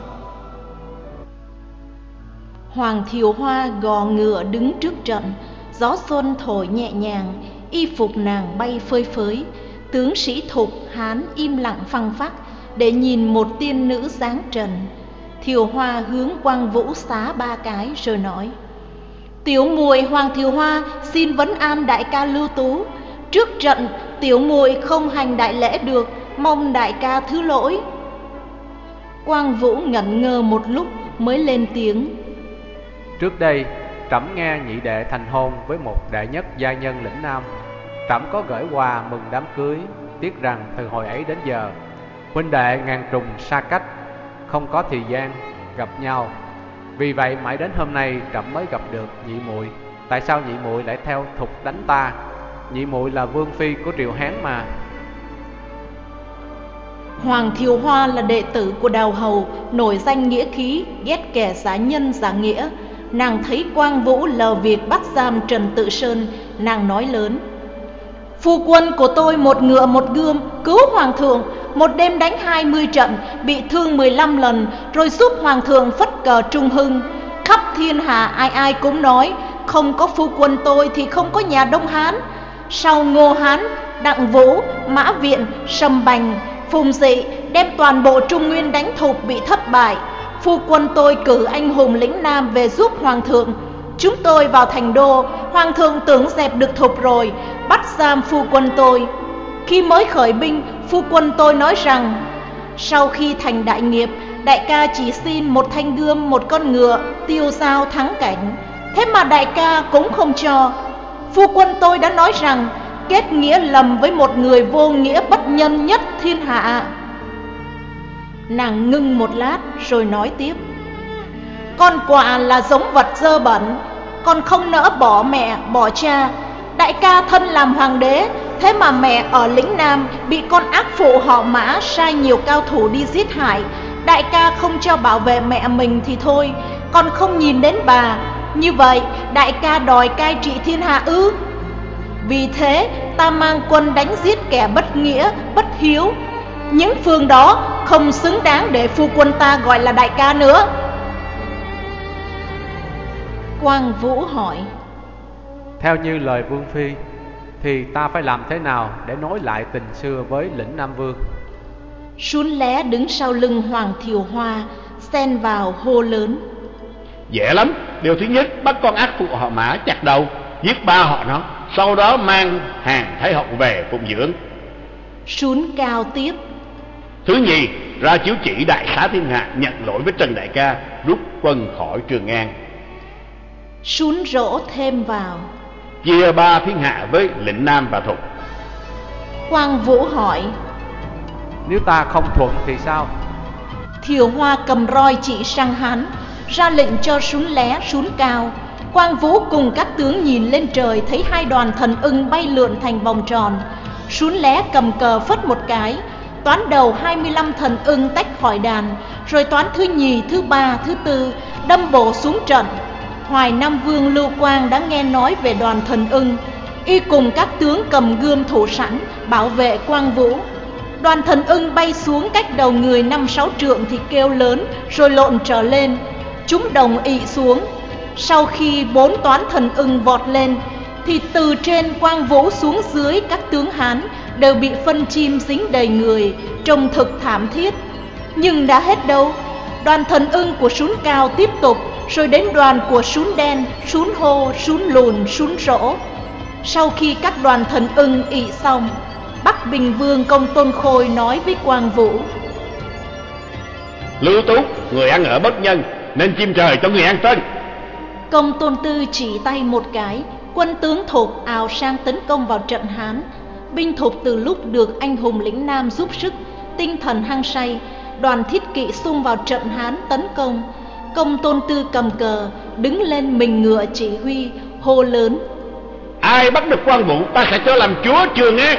Hoàng Thiều Hoa gò ngựa đứng trước trận, gió xuân thổi nhẹ nhàng, y phục nàng bay phơi phới. Tướng sĩ Thục Hán im lặng phăng phắc để nhìn một tiên nữ dáng trần. Thiều Hoa hướng Quang Vũ xá ba cái rồi nói: Tiểu muội Hoàng Thiều Hoa xin vấn an đại ca Lưu Tú. Trước trận tiểu muội không hành đại lễ được, mong đại ca thứ lỗi. Quang Vũ ngẩn ngơ một lúc mới lên tiếng: Trước đây trẫm nghe nhị đệ thành hôn với một đệ nhất gia nhân lĩnh Nam. Trẫm có gửi quà mừng đám cưới, tiếc rằng từ hồi ấy đến giờ huynh đệ ngàn trùng xa cách, không có thời gian gặp nhau. Vì vậy mãi đến hôm nay trẫm mới gặp được nhị muội. tại sao nhị muội lại theo thục đánh ta? Nhị muội là vương phi của Triệu Hán mà. Hoàng Thiều Hoa là đệ tử của Đào Hầu, nổi danh nghĩa khí, ghét kẻ giả nhân giả nghĩa. Nàng thấy Quang Vũ lờ việc bắt giam Trần Tự Sơn, nàng nói lớn: Phu quân của tôi một ngựa một gươm cứu hoàng thượng, một đêm đánh hai mươi trận, bị thương mười lăm lần, rồi giúp hoàng thượng phất cờ trung hưng. Khắp thiên hạ ai ai cũng nói, không có phu quân tôi thì không có nhà Đông Hán. Sau Ngô Hán, Đặng Vũ, Mã Viện, Sầm Bành, Phùng Dị đem toàn bộ Trung Nguyên đánh Thục bị thất bại. Phu quân tôi cử anh hùng lĩnh Nam về giúp hoàng thượng. Chúng tôi vào thành đô, hoàng thượng tưởng dẹp được Thục rồi, bắt giam phu quân tôi. Khi mới khởi binh, phu quân tôi nói rằng sau khi thành đại nghiệp, đại ca chỉ xin một thanh gươm, một con ngựa, tiêu dao thắng cảnh. Thế mà đại ca cũng không cho. Phu quân tôi đã nói rằng kết nghĩa lầm với một người vô nghĩa bất nhân nhất thiên hạ. Nàng ngưng một lát rồi nói tiếp: Con quạ là giống vật dơ bẩn, con không nỡ bỏ mẹ bỏ cha. Đại ca thân làm hoàng đế, thế mà mẹ ở lĩnh Nam bị con ác phụ họ Mã sai nhiều cao thủ đi giết hại. Đại ca không cho bảo vệ mẹ mình thì thôi, con không nhìn đến bà. Như vậy đại ca đòi cai trị thiên hạ ư? Vì thế ta mang quân đánh giết kẻ bất nghĩa, bất hiếu. Những phương đó không xứng đáng để phu quân ta gọi là đại ca nữa. Quang Vũ hỏi: Theo như lời vương phi thì ta phải làm thế nào để nối lại tình xưa với lĩnh Nam Vương? Sún Lé đứng sau lưng Hoàng Thiều Hoa, xen vào hô lớn: Dễ lắm. Điều thứ nhất, bắt con ác phụ họ Mã chặt đầu, giết ba họ nó, sau đó mang hàng Thái Hậu về phụng dưỡng. Sún Cao tiếp: Thứ nhì, ra chiếu chỉ đại xá thiên hạ, nhận lỗi với Trần đại ca, rút quân khỏi Trường An. Sún Rỗ thêm vào: Chia ba thiên hạ với lĩnh Nam và Thục. Quang Vũ hỏi: Nếu ta không thuận thì sao? Thiều Hoa cầm roi chỉ sang hắn, ra lệnh cho Sún Lé, Sún Cao. Quang Vũ cùng các tướng nhìn lên trời, thấy hai đoàn thần ưng bay lượn thành vòng tròn. Sún Lé cầm cờ phất một cái, toán đầu hai mươi lăm thần ưng tách khỏi đàn, rồi toán thứ nhì, thứ ba, thứ tư đâm bổ xuống trận. Hoài Nam Vương Lưu Quang đã nghe nói về đoàn thần ưng, y cùng các tướng cầm gươm thủ sẵn bảo vệ Quang Vũ. Đoàn thần ưng bay xuống cách đầu người năm sáu trượng thì kêu lớn, rồi lộn trở lên. Chúng đồng ị xuống. Sau khi bốn toán thần ưng vọt lên thì từ trên Quang Vũ xuống dưới các tướng Hán đều bị phân chim dính đầy người, trông thực thảm thiết. Nhưng đã hết đâu. Đoàn thần ưng của Sún Cao tiếp tục, rồi đến đoàn của Sún Đen, Sún Hô, Sún Lùn, Sún Rỗ. Sau khi các đoàn thần ưng ị xong, Bắc Bình Vương Công Tôn Khôi nói với Quang Vũ: Lưu Tú, người ăn ở bất nhân, nên chim trời cho người ăn tên. Công Tôn Tư chỉ tay một cái, quân tướng Thục ào sang tấn công vào trận Hán. Binh Thục từ lúc được anh hùng lĩnh Nam giúp sức, tinh thần hăng say, đoàn thiết kỵ xung vào trận Hán tấn công. Công Tôn Tư cầm cờ, đứng lên mình ngựa chỉ huy, hô lớn: Ai bắt được Quang Vũ, ta sẽ cho làm chúa Trường An.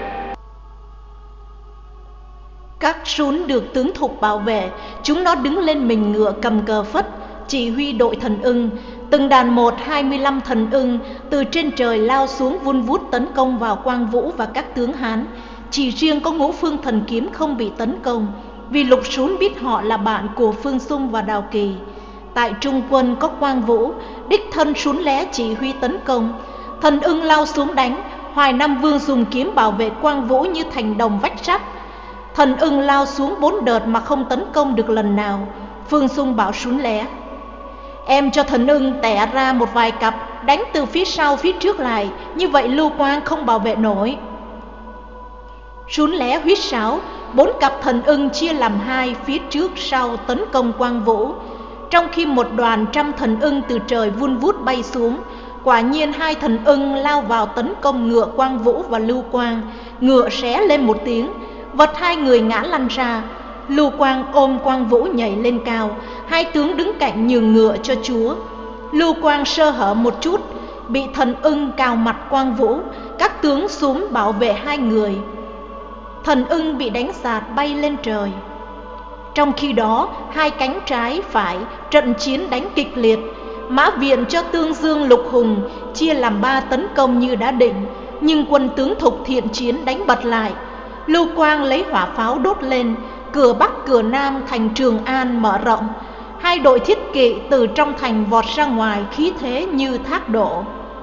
Các Sún được tướng Thục bảo vệ, chúng nó đứng lên mình ngựa cầm cờ phất, chỉ huy đội thần ưng. Từng đàn một hai mươi lăm thần ưng từ trên trời lao xuống vun vút tấn công vào Quang Vũ và các tướng Hán. Chỉ riêng có Ngũ Phương Thần Kiếm không bị tấn công, vì Lục Sún biết họ là bạn của Phương Xung và Đào Kỳ. Tại trung quân có Quang Vũ, đích thân Sún Lé chỉ huy tấn công. Thần ưng lao xuống đánh, Hoài Nam Vương dùng kiếm bảo vệ Quang Vũ như thành đồng vách sắt. Thần ưng lao xuống bốn đợt mà không tấn công được lần nào. Phương Xung bảo Sún Lé: Em cho thần ưng tẻ ra một vài cặp, đánh từ phía sau phía trước lại, như vậy Lưu Quang không bảo vệ nổi. Sún Lé huýt sáo, bốn cặp thần ưng chia làm hai, phía trước sau tấn công Quang Vũ. Trong khi một đoàn trăm thần ưng từ trời vun vút bay xuống, quả nhiên hai thần ưng lao vào tấn công ngựa Quang Vũ và Lưu Quang. Ngựa xé lên một tiếng, vật hai người ngã lăn ra. Lưu Quang ôm Quang Vũ nhảy lên cao, hai tướng đứng cạnh nhường ngựa cho chúa. Lưu Quang sơ hở một chút, bị Thần Ưng cào mặt quang vũ, các tướng xúm bảo vệ hai người. Thần Ưng bị đánh sạt bay lên trời. Trong khi đó, hai cánh trái phải trận chiến đánh kịch liệt. Mã Viện cho Tương Dương Lục Hùng chia làm ba tấn công như đã định, nhưng quân tướng Thục thiện chiến đánh bật lại. Lưu Quang lấy hỏa pháo đốt lên, cửa Bắc cửa Nam thành Trường An mở rộng. Hai đội thiết kỵ từ trong thành vọt ra ngoài, khí thế như thác đổ.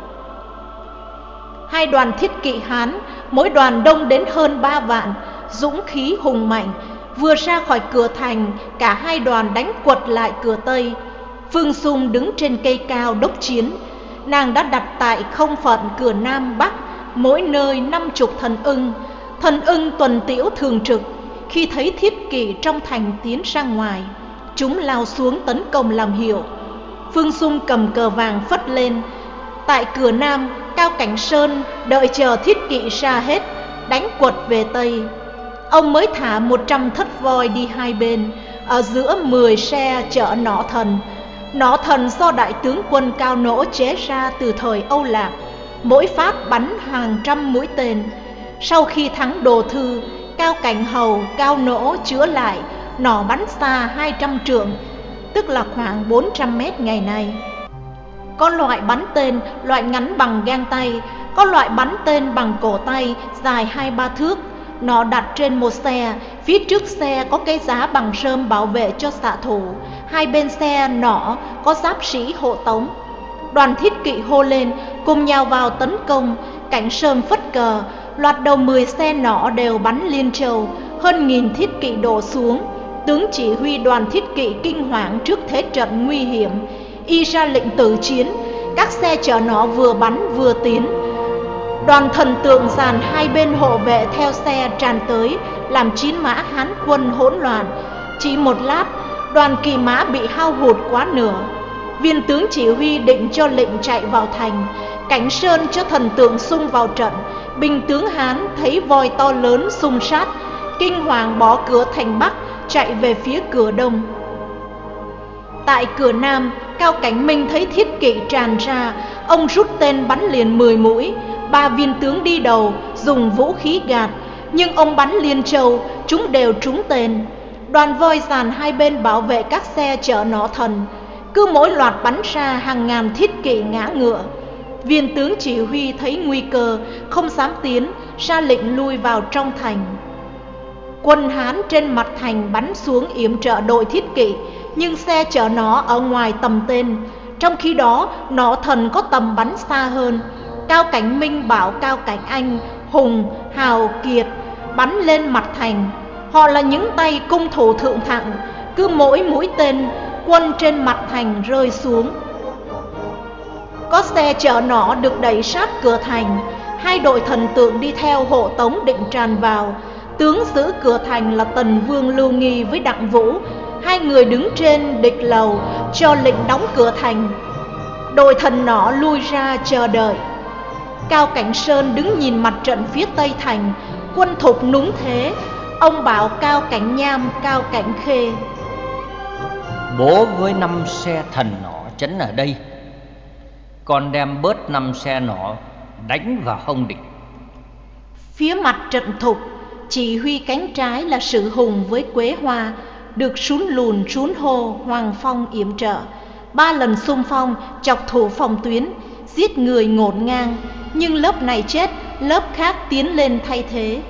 Hai đoàn thiết kỵ Hán, mỗi đoàn đông đến hơn ba vạn, dũng khí hùng mạnh. Vừa ra khỏi cửa thành, cả hai đoàn đánh quật lại cửa Tây. Phương Xung đứng trên cây cao đốc chiến. Nàng đã đặt tại không phận cửa Nam Bắc, mỗi nơi năm chục thần ưng. Thần ưng tuần tiễu thường trực. Khi thấy thiết kỵ trong thành tiến ra ngoài, chúng lao xuống tấn công làm hiệu. Phương Xung cầm cờ vàng phất lên. Tại cửa Nam, Cao Cảnh Sơn đợi chờ thiết kỵ ra hết, đánh quật về Tây. Ông mới thả một trăm thất voi đi hai bên, ở giữa mười xe chở nỏ thần. Nỏ thần do đại tướng quân Cao Nỗ chế ra từ thời Âu Lạc, mỗi phát bắn hàng trăm mũi tên. Sau khi thắng Đồ Thư, Cao Cảnh Hầu, Cao Nỗ chữa lại, nỏ bắn xa hai trăm trượng, tức là khoảng bốn trăm mét ngày nay. Có loại bắn tên, loại ngắn bằng gang tay, có loại bắn tên bằng cổ tay, dài hai ba thước. Nó đặt trên một xe, phía trước xe có cái giá bằng rơm bảo vệ cho xạ thủ. Hai bên xe nỏ có giáp sĩ hộ tống. Đoàn thiết kỵ hô lên, cùng nhau vào tấn công. Cảnh Sơn phất cờ, loạt đầu mười xe nỏ đều bắn liên châu. Hơn nghìn thiết kỵ đổ xuống. Tướng chỉ huy đoàn thiết kỵ kinh hoàng trước thế trận nguy hiểm. Y ra lệnh tử chiến, các xe chở nỏ vừa bắn vừa tiến. Đoàn thần tượng dàn hai bên hộ vệ theo xe tràn tới, làm chiến mã Hán quân hỗn loạn. Chỉ một lát, đoàn kỳ mã bị hao hụt quá nửa. Viên tướng chỉ huy định cho lệnh chạy vào thành. Cảnh Sơn cho thần tượng xung vào trận. Binh tướng Hán thấy voi to lớn xung sát, kinh hoàng bỏ cửa thành Bắc, chạy về phía cửa Đông. Tại cửa Nam, Cao Cảnh Minh thấy thiết kỵ tràn ra, ông rút tên bắn liền mười mũi. Ba viên tướng đi đầu dùng vũ khí gạt, nhưng ông bắn liên châu, chúng đều trúng tên. Đoàn voi dàn hai bên bảo vệ các xe chở nỏ thần. Cứ mỗi loạt bắn ra, hàng ngàn thiết kỵ ngã ngựa. Viên tướng chỉ huy thấy nguy cơ, không dám tiến, ra lệnh lui vào trong thành. Quân Hán trên mặt thành bắn xuống yểm trợ đội thiết kỵ, nhưng xe chở nó ở ngoài tầm tên. Trong khi đó, nỏ thần có tầm bắn xa hơn. Cao Cảnh Minh bảo Cao Cảnh Anh, Hùng, Hào, Kiệt bắn lên mặt thành. Họ là những tay cung thủ thượng thặng, cứ mỗi mũi tên, quân trên mặt thành rơi xuống. Có xe chở nỏ được đẩy sát cửa thành. Hai đội thần tượng đi theo hộ tống định tràn vào. Tướng giữ cửa thành là Tần Vương Lưu Nghi với Đặng Vũ. Hai người đứng trên địch lầu cho lệnh đóng cửa thành. Đội thần nỏ lui ra chờ đợi. Cao Cảnh Sơn đứng nhìn mặt trận phía tây thành. Quân Thục núng thế. Ông bảo Cao Cảnh Nham, Cao Cảnh Khê: bố với năm xe thần nỏ trấn ở đây, con đem bớt năm xe nỏ đánh vào hông địch. Phía mặt trận Thục, chỉ huy cánh trái là Sử Hùng với Quế Hoa, được Sún Lùn, Sún Hô, Hoàng Phong yểm trợ. Ba lần xung phong, chọc thủ phòng tuyến, giết người ngổn ngang, nhưng lớp này chết, lớp khác tiến lên thay thế.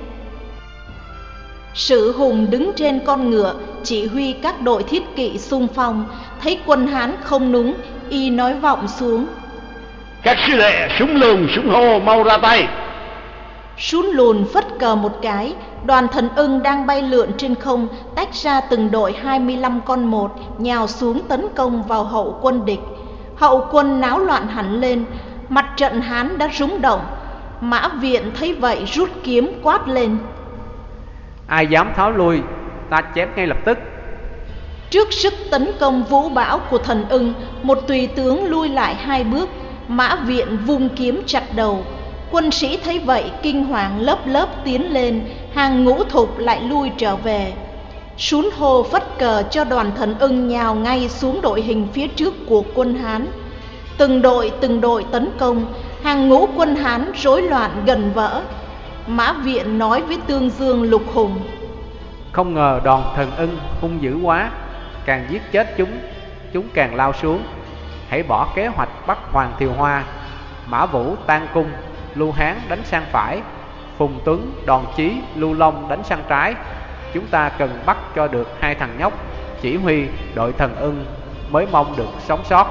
Sử Hùng đứng trên con ngựa, chỉ huy các đội thiết kỵ xung phong. Thấy quân Hán không núng, y nói vọng xuống: các sư đệ Súng Lùn, Súng Hô mau ra tay. Sún Lùn phất cờ một cái, đoàn thần ưng đang bay lượn trên không tách ra từng đội hai mươi lăm con một, nhào xuống tấn công vào hậu quân địch. Hậu quân náo loạn hẳn lên, mặt trận Hán đã rúng động. Mã Viện thấy vậy rút kiếm quát lên: ai dám tháo lui, ta chém ngay lập tức. Trước sức tấn công vũ bão của thần ưng, một tùy tướng lui lại hai bước. Mã Viện vung kiếm chặt đầu. Quân sĩ thấy vậy kinh hoàng lớp lớp tiến lên, hàng ngũ Thục lại lui trở về. Sún Hô phất cờ cho đoàn thần ưng nhào ngay xuống đội hình phía trước của quân Hán. Từng đội từng đội tấn công, hàng ngũ quân Hán rối loạn gần vỡ. Mã Viện nói với Tương Dương Lục Hùng: Không ngờ đòn Thần Ưng hung dữ quá, càng giết chết chúng, chúng càng lao xuống. Hãy bỏ kế hoạch bắt Hoàng Thiều Hoa. Mã Vũ tan cung, Lưu Hán đánh sang phải, Phùng Tuấn, Đòn Chí, Lưu Long đánh sang trái. Chúng ta cần bắt cho được hai thằng nhóc chỉ huy đội Thần Ưng, mới mong được sống sót.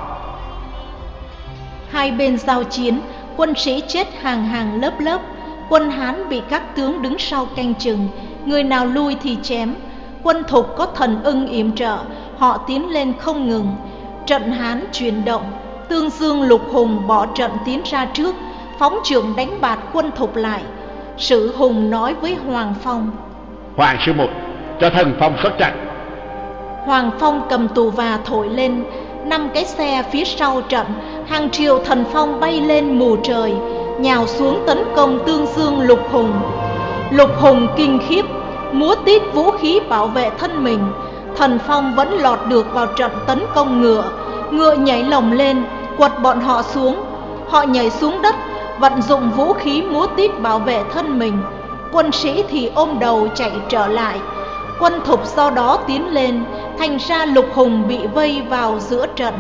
Hai bên giao chiến, quân sĩ chết hàng hàng lớp lớp. Quân Hán bị các tướng đứng sau canh chừng, người nào lui thì chém. Quân Thục có Thần Ưng yểm trợ, họ tiến lên không ngừng. Trận Hán chuyển động, Tương Dương Lục Hùng bỏ trận tiến ra trước, phóng trượng đánh bạt quân Thục lại. Sử Hùng nói với Hoàng Phong: Hoàng sư mục, cho Thần Phong xuất trận. Hoàng Phong cầm tù và thổi lên, năm cái xe phía sau trận, hàng triệu thần phong bay lên mù trời, nhào xuống tấn công Tương Dương Lục Hùng. Lục Hùng kinh khiếp, múa tít vũ khí bảo vệ thân mình. Thần phong vẫn lọt được vào trận tấn công ngựa, ngựa nhảy lồng lên, quật bọn họ xuống. Họ nhảy xuống đất, vận dụng vũ khí múa tít bảo vệ thân mình. Quân sĩ thì ôm đầu chạy trở lại. Quân Thục do đó tiến lên, thành ra Lục Hùng bị vây vào giữa trận.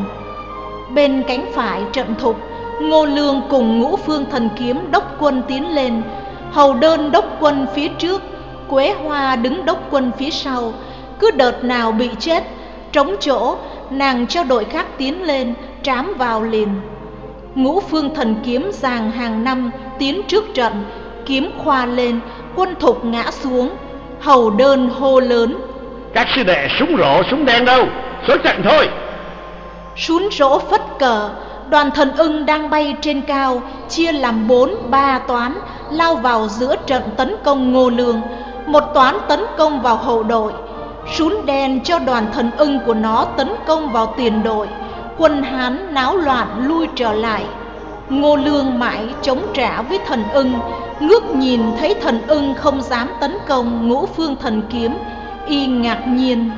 Bên cánh phải trận Thục, Ngô Lương cùng Ngũ Phương Thần Kiếm đốc quân tiến lên. Hầu Đơn đốc quân phía trước, Quế Hoa đứng đốc quân phía sau. Cứ đợt nào bị chết, trống chỗ, nàng cho đội khác tiến lên, trám vào liền. Ngũ Phương Thần Kiếm dàng hàng năm tiến trước trận, kiếm khoa lên, quân Thục ngã xuống. Hầu Đơn hô lớn: Các sư đệ súng rộ súng đen đâu, xuất trận thôi. Sún rỗ phất cờ, đoàn Thần Ưng đang bay trên cao, chia làm bốn ba toán, lao vào giữa trận tấn công Ngô Lương. Một toán tấn công vào hậu đội, sún đen cho đoàn Thần Ưng của nó tấn công vào tiền đội. Quân Hán náo loạn lui trở lại. Ngô Lương mãi chống trả với Thần Ưng, ngước nhìn thấy Thần Ưng không dám tấn công Ngũ Phương Thần Kiếm, y ngạc nhiên: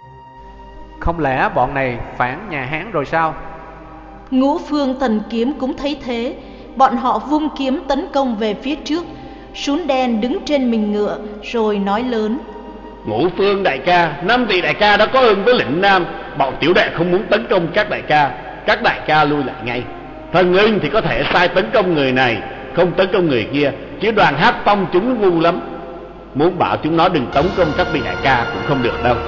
Không lẽ bọn này phản nhà Hán rồi sao? Ngũ Phương Thần Kiếm cũng thấy thế, bọn họ vung kiếm tấn công về phía trước. Sún đen đứng trên mình ngựa rồi nói lớn: Ngũ Phương đại ca, năm vị đại ca đã có ơn với lĩnh Nam, bọn tiểu đệ không muốn tấn công các đại ca, các đại ca lui lại ngay. Thần Ưng thì có thể sai tấn công người này, không tấn công người kia, chứ đoàn Hát Phong chúng ngu lắm, muốn bảo chúng nó đừng tấn công các vị đại ca cũng không được đâu.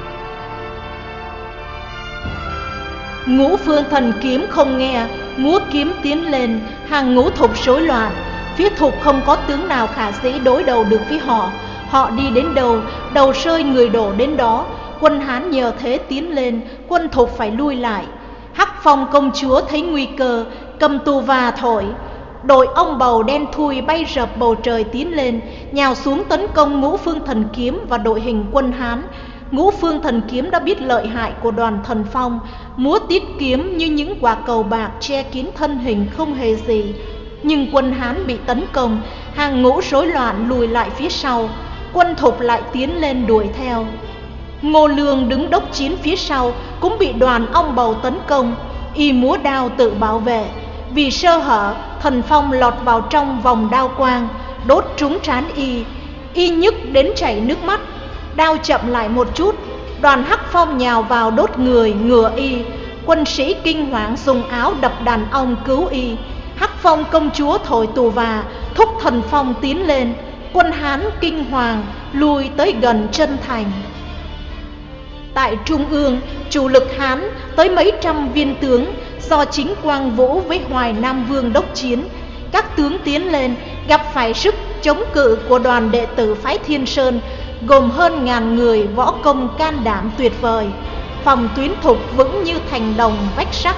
Ngũ Phương Thần Kiếm không nghe, múa kiếm tiến lên, hàng ngũ Thục rối loạn. Phía Thục không có tướng nào khả dĩ đối đầu được với họ. Họ đi đến đâu, đầu rơi người đổ đến đó. Quân Hán nhờ thế tiến lên, quân Thục phải lui lại. Hắc Phong công chúa thấy nguy cơ, cầm tù và thổi. Đội ông bầu đen thui bay rợp bầu trời tiến lên, nhào xuống tấn công Ngũ Phương Thần Kiếm và đội hình quân Hán. Ngũ Phương Thần Kiếm đã biết lợi hại của đoàn Thần Phong, múa tít kiếm như những quả cầu bạc che kín thân hình không hề gì. Nhưng quân Hán bị tấn công, hàng ngũ rối loạn lùi lại phía sau. Quân Thục lại tiến lên đuổi theo. Ngô Lương đứng đốc chiến phía sau cũng bị đoàn ong bầu tấn công, y múa đao tự bảo vệ. Vì sơ hở, Thần Phong lọt vào trong vòng đao quang, đốt trúng trán y, y nhức đến chảy nước mắt. Đao chậm lại một chút, đoàn Hắc Phong nhào vào đốt người ngựa y. Quân sĩ kinh hoàng dùng áo đập đàn ong cứu y. Hắc Phong công chúa thổi tù và thúc Thần Phong tiến lên. Quân Hán kinh hoàng lùi tới gần chân thành. Tại trung ương, chủ lực Hán tới mấy trăm viên tướng do chính Quang Vũ với Hoài Nam Vương đốc chiến. Các tướng tiến lên gặp phải sức chống cự của đoàn đệ tử phái Thiên Sơn, gồm hơn ngàn người võ công can đảm tuyệt vời. Phòng tuyến Thục vững như thành đồng vách sắt.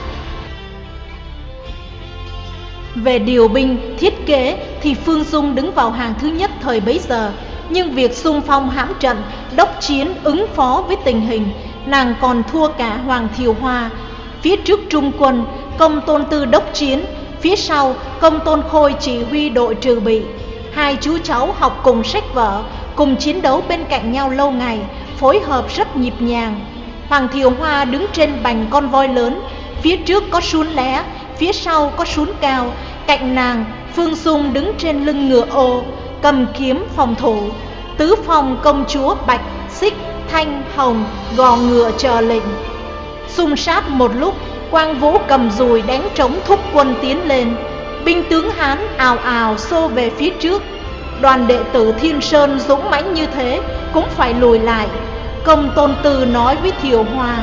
Về điều binh, thiết kế thì Phương Dung đứng vào hàng thứ nhất thời bấy giờ. Nhưng việc xung phong hãm trận, đốc chiến ứng phó với tình hình, nàng còn thua cả Hoàng Thiều Hoa. Phía trước trung quân, Công Tôn Tư đốc chiến, phía sau Công Tôn Khôi chỉ huy đội trừ bị. Hai chú cháu học cùng sách vở, cùng chiến đấu bên cạnh nhau lâu ngày, phối hợp rất nhịp nhàng. Hoàng Thiều Hoa đứng trên bành con voi lớn, phía trước có Sún Lé, phía sau có Sún Cao, cạnh nàng Phương Dung đứng trên lưng ngựa ô, cầm kiếm phòng thủ. Tứ phòng công chúa Bạch, Xích, Thanh, Hồng gò ngựa chờ lệnh. Xung sát một lúc, Quang Vũ cầm dùi đánh trống thúc quân tiến lên. Binh tướng Hán ào ào xô về phía trước. Đoàn đệ tử Thiên Sơn dũng mãnh như thế cũng phải lùi lại. Công Tôn Tư nói với Thiều Hoa: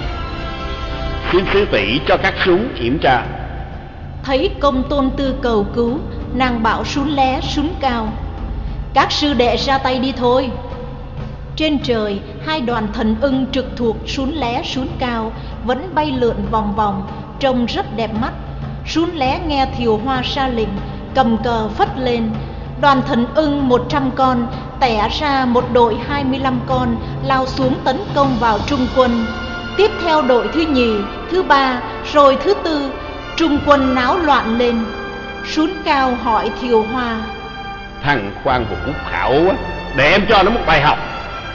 Xin sư tỷ cho các súng kiểm tra. Thấy Công Tôn Tư cầu cứu, nàng bảo Sún Lé, Sún Cao: Các sư đệ ra tay đi thôi. Trên trời, hai đoàn thần ưng trực thuộc Sún Lé, Sún Cao vẫn bay lượn vòng vòng, trông rất đẹp mắt. Sún Lé nghe Thiều Hoa ra lệnh, cầm cờ phất lên. Đoàn thần ưng một trăm con tẻ ra một đội hai mươi lăm con, lao xuống tấn công vào Trung quân. Tiếp theo đội thứ nhì, thứ ba, rồi thứ tư. Trung quân náo loạn lên. Sún Cao hỏi Thiều Hoa: Thằng Quang Vũ khảo quá, để em cho nó một bài học.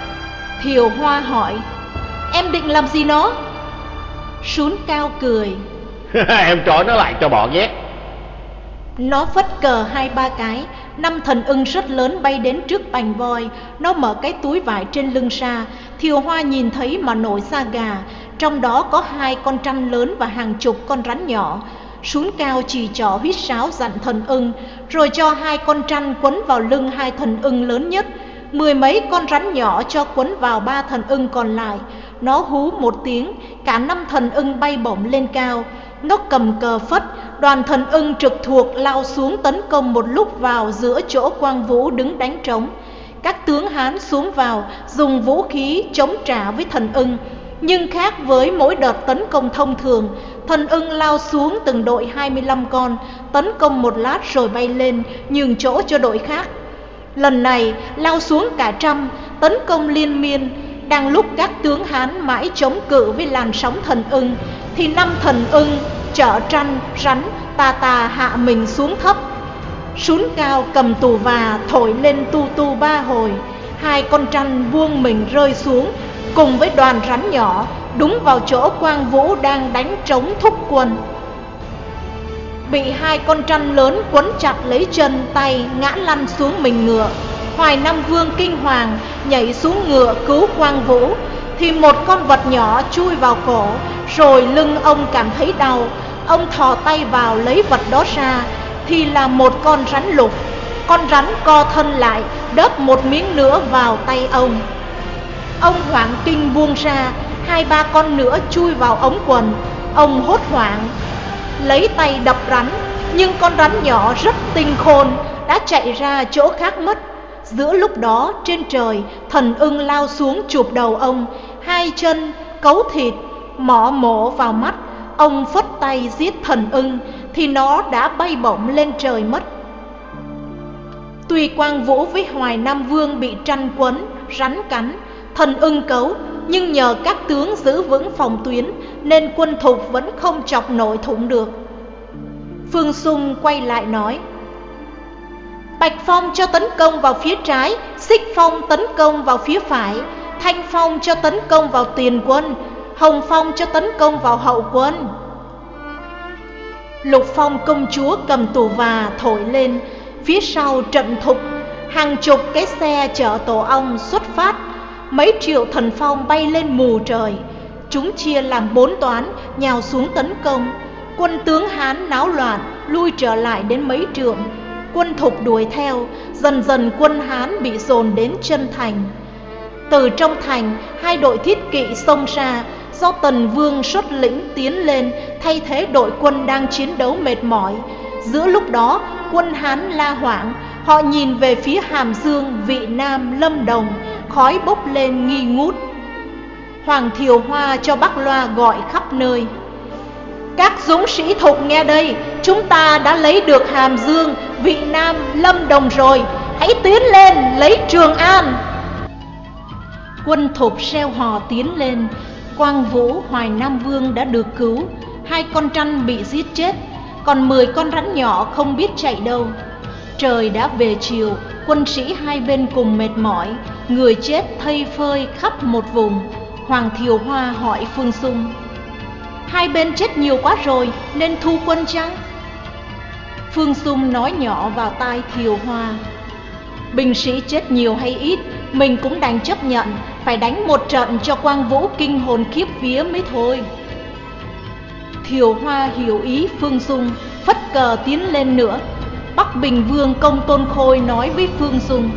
Thiều Hoa hỏi: Em định làm gì nó? Sún Cao cười: Em trói nó lại cho bỏ ghét. Nó phất cờ hai ba cái, năm thần ưng rất lớn bay đến trước bành voi. Nó mở cái túi vải trên lưng ra. Thiều Hoa nhìn thấy mà nổi da gà. Trong đó có hai con trăn lớn và hàng chục con rắn nhỏ. Sún Cao chỉ trỏ huýt sáo dặn thần ưng, rồi cho hai con trăn quấn vào lưng hai thần ưng lớn nhất. Mười mấy con rắn nhỏ cho quấn vào ba thần ưng còn lại. Nó hú một tiếng, cả năm thần ưng bay bổng lên cao. Nó cầm cờ phất, đoàn thần ưng trực thuộc lao xuống tấn công một lúc vào giữa chỗ Quang Vũ đứng đánh trống. Các tướng Hán xuống vào dùng vũ khí chống trả với thần ưng. Nhưng khác với mỗi đợt tấn công thông thường, thần ưng lao xuống từng đội hai mươi lăm con, tấn công một lát rồi bay lên, nhường chỗ cho đội khác. Lần này lao xuống cả trăm, tấn công liên miên. Đang lúc các tướng Hán mãi chống cự với làn sóng thần ưng, thì năm thần ưng chở trăn, rắn tà tà hạ mình xuống thấp. Sún Cao cầm tù và thổi lên tu tu ba hồi. Hai con trăn buông mình rơi xuống cùng với đoàn rắn nhỏ, đúng vào chỗ Quang Vũ đang đánh trống thúc quân. Bị hai con trăn lớn quấn chặt lấy chân tay, ngã lăn xuống mình ngựa. Hoài Nam Vương kinh hoàng nhảy xuống ngựa cứu Quang Vũ, thì một con vật nhỏ chui vào cổ, rồi lưng ông cảm thấy đau. Ông thò tay vào lấy vật đó ra, thì là một con rắn lục. Con rắn co thân lại, đớp một miếng nữa vào tay ông. Ông hoảng kinh buông ra, hai ba con nữa chui vào ống quần. Ông hốt hoảng lấy tay đập rắn, nhưng con rắn nhỏ rất tinh khôn, đã chạy ra chỗ khác mất. Giữa lúc đó trên trời, thần ưng lao xuống chụp đầu ông. Hai chân cấu thịt, mỏ mổ vào mắt. Ông phất tay giết thần ưng, thì nó đã bay bổng lên trời mất. Tuy Quang Vũ với Hoài Nam Vương bị trăn quấn, rắn cắn, thần ưng cấu, nhưng nhờ các tướng giữ vững phòng tuyến, nên quân thục vẫn không chọc nổi thủng được. Phương Dung quay lại nói: Bạch Phong cho tấn công vào phía trái, Xích Phong tấn công vào phía phải, Thanh Phong cho tấn công vào tiền quân, Hồng Phong cho tấn công vào hậu quân. Lục Phong công chúa cầm tù và thổi lên. Phía sau trận thục, hàng chục cái xe chở tổ ong xuất phát. Mấy triệu thần phong bay lên mù trời. Chúng chia làm bốn toán, nhào xuống tấn công. Quân tướng Hán náo loạn, lui trở lại đến mấy trượng. Quân thục đuổi theo, dần dần quân Hán bị dồn đến chân thành. Từ trong thành, hai đội thiết kỵ xông ra, do Tần Vương xuất lĩnh tiến lên, thay thế đội quân đang chiến đấu mệt mỏi. Giữa lúc đó, quân Hán la hoảng, họ nhìn về phía Hàm Dương, Vị Nam, Lâm Đồng, khói bốc lên nghi ngút. Hoàng Thiều Hoa cho Bắc Loa gọi khắp nơi: Các dũng sĩ thục nghe đây, chúng ta đã lấy được Hàm Dương, Vị Nam, Lâm Đồng rồi, hãy tiến lên lấy Trường An. Quân thục reo hò tiến lên. Quang Vũ, Hoài Nam Vương đã được cứu, hai con trăn bị giết chết, còn mười con rắn nhỏ không biết chạy đâu. Trời đã về chiều, quân sĩ hai bên cùng mệt mỏi, người chết thây phơi khắp một vùng. Hoàng Thiều Hoa hỏi Phương Dung: Hai bên chết nhiều quá rồi, nên thu quân chăng? Phương Dung nói nhỏ vào tai Thiều Hoa. Binh sĩ chết nhiều hay ít, mình cũng đành chấp nhận, phải đánh một trận cho Quang Vũ kinh hồn khiếp vía mới thôi. Thiều Hoa hiểu ý Phương Dung, phất cờ tiến lên nữa. Bắc Bình Vương Công Tôn Khôi nói với Phương Dung: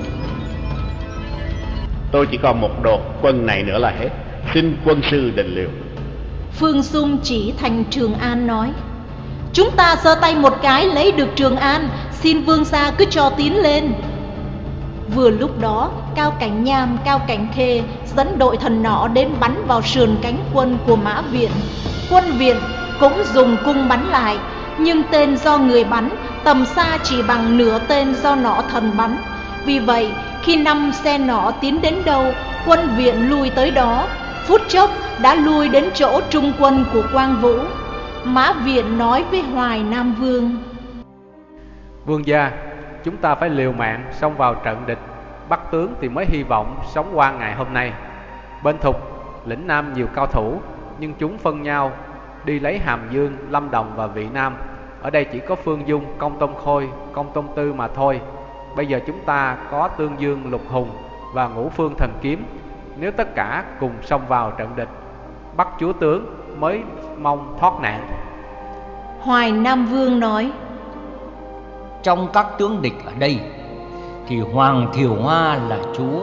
Tôi chỉ còn một đột quân này nữa là hết, xin quân sư định liệu. Phương Dung chỉ thành Trường An nói: Chúng ta giơ tay một cái lấy được Trường An, xin vương gia cứ cho tiến lên. Vừa lúc đó, Cao Cảnh Nham, Cao Cảnh Khê dẫn đội thần nỏ đến bắn vào sườn cánh quân của Mã Viện. Quân Viện cũng dùng cung bắn lại, nhưng tên do người bắn tầm xa chỉ bằng nửa tên do nỏ thần bắn. Vì vậy, khi năm xe nỏ tiến đến đâu, quân Viện lui tới đó, phút chốc đã lui đến chỗ trung quân của Quang Vũ. Mã Viện nói với Hoài Nam Vương: Vương gia, chúng ta phải liều mạng xông vào trận địch, bắt tướng thì mới hy vọng sống qua ngày hôm nay. Bên Thục, lĩnh Nam nhiều cao thủ, nhưng chúng phân nhau đi lấy Hàm Dương, Lâm Đồng và Vị Nam. Ở đây chỉ có Phương Dung, Công Tôn Khôi, Công Tôn Tư mà thôi. Bây giờ chúng ta có Tương Dương, Lục Hùng và Ngũ Phương Thần Kiếm. Nếu tất cả cùng xông vào trận địch, bắt chúa tướng mới mong thoát nạn. Hoài Nam Vương nói: Trong các tướng địch ở đây thì Hoàng Thiều Hoa là chúa.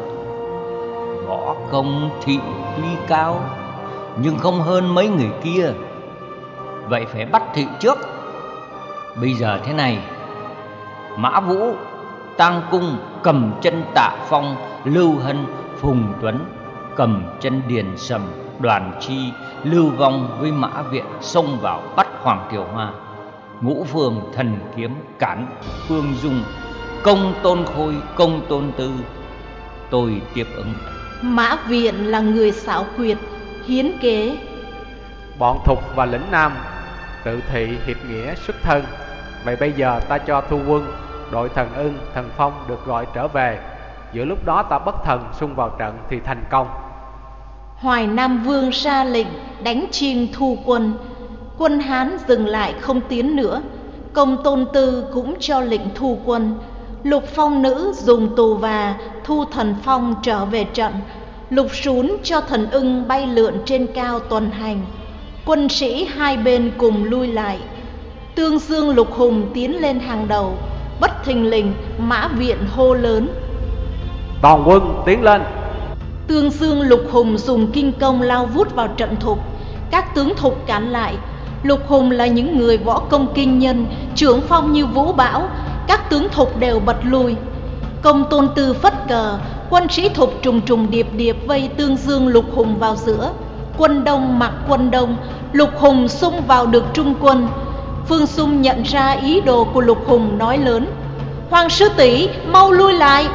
Võ công thị tuy cao, nhưng không hơn mấy người kia. Vậy phải bắt thị trước. Bây giờ thế này, Mã Vũ, Tang Cung cầm chân Tạ Phong, Lưu Hân, Phùng Tuấn cầm chân Điền Sầm, Đoàn Chi, Lưu Vong với Mã Viện xông vào bắt Hoàng Thiều Hoa. Ngũ Phương Thần Kiếm cản Phương Dung, Công Tôn Khôi, Công Tôn Tư. Tôi tiếp ứng. Mã Viện là người xảo quyệt, hiến kế. Bọn Thục và lĩnh Nam tự thị hiệp nghĩa xuất thân. Vậy bây giờ ta cho thu quân, đội Thần Ưng, Thần Phong được gọi trở về. Giữa lúc đó ta bất thần xung vào trận thì thành công. Hoài Nam Vương ra lệnh đánh chiêng thu quân. Quân Hán dừng lại không tiến nữa. Công Tôn Tư cũng cho lệnh thu quân. Lục Phong Nữ dùng tù và thu Thần Phong trở về trận. Lục Sún cho Thần Ưng bay lượn trên cao tuần hành. Quân sĩ hai bên cùng lui lại. Tương Dương Lục Hùng tiến lên hàng đầu. Bất thình lình, Mã Viện hô lớn: Toàn quân tiến lên! Tương Dương Lục Hùng dùng kinh công lao vút vào trận Thục. Các tướng Thục cản lại. Lục Hùng là những người võ công kinh nhân, trưởng phong như vũ bão. Các tướng Thục đều bật lui. Công Tôn Tư phất cờ, quân sĩ Thục trùng trùng điệp điệp vây Tương Dương Lục Hùng vào giữa. Quân đông mặc quân đông, Lục Hùng xung vào được trung quân. Phương Dung nhận ra ý đồ của Lục Hùng nói lớn: Hoàng sư tỷ, mau lui lại!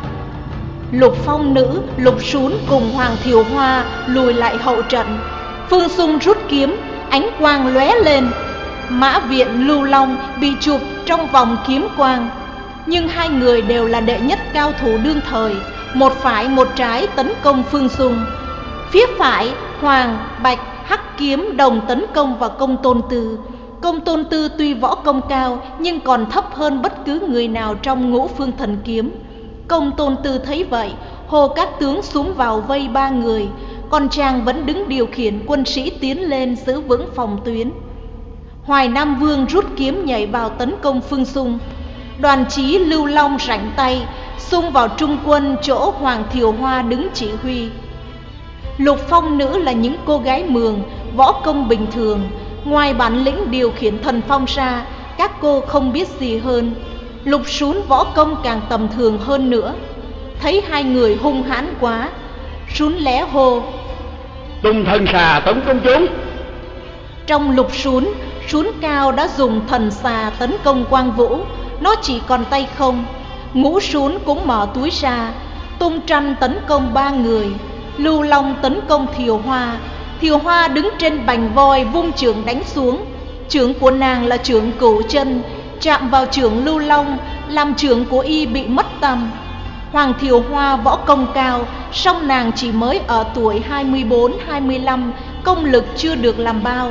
Lục Phong Nữ, Lục Sún cùng Hoàng Thiều Hoa lùi lại hậu trận. Phương Dung rút kiếm, ánh quang lóe lên. Mã Viện, Lưu Long bị chụp trong vòng kiếm quang. Nhưng hai người đều là đệ nhất cao thủ đương thời, một phải một trái tấn công Phương Dung. Phía phải, Hoàng, Bạch, Hắc kiếm đồng tấn công vào Công Tôn Tư. Công Tôn Tư tuy võ công cao nhưng còn thấp hơn bất cứ người nào trong Ngũ Phương Thần Kiếm. Công Tôn Tư thấy vậy, hô các tướng xuống vào vây ba người, còn chàng vẫn đứng điều khiển quân sĩ tiến lên giữ vững phòng tuyến. Hoài Nam Vương rút kiếm nhảy vào tấn công Phương Dung. Đoàn Chí, Lưu Long rảnh tay xung vào trung quân chỗ Hoàng Thiều Hoa đứng chỉ huy. Lục Phong Nữ là những cô gái Mường, võ công bình thường. Ngoài bản lĩnh điều khiển thần phong ra, các cô không biết gì hơn. Lục Sún võ công càng tầm thường hơn nữa. Thấy hai người hung hãn quá, Sún lé hô: Tung thần xà tấn công chúng! Trong Lục Sún, Sún cao đã dùng thần xà tấn công Quang Vũ. Nó chỉ còn tay không. Ngũ Sún cũng mở túi ra, tung tranh tấn công ba người. Lưu Long tấn công Thiều Hoa. Thiều Hoa đứng trên bành voi vung chưởng đánh xuống. Chưởng của nàng là chưởng Cửu Chân, chạm vào chưởng Lưu Long, làm chưởng của y bị mất tăm. Hoàng Thiều Hoa võ công cao, song nàng chỉ mới ở tuổi hai mươi bốn hai mươi lăm, công lực chưa được làm bao.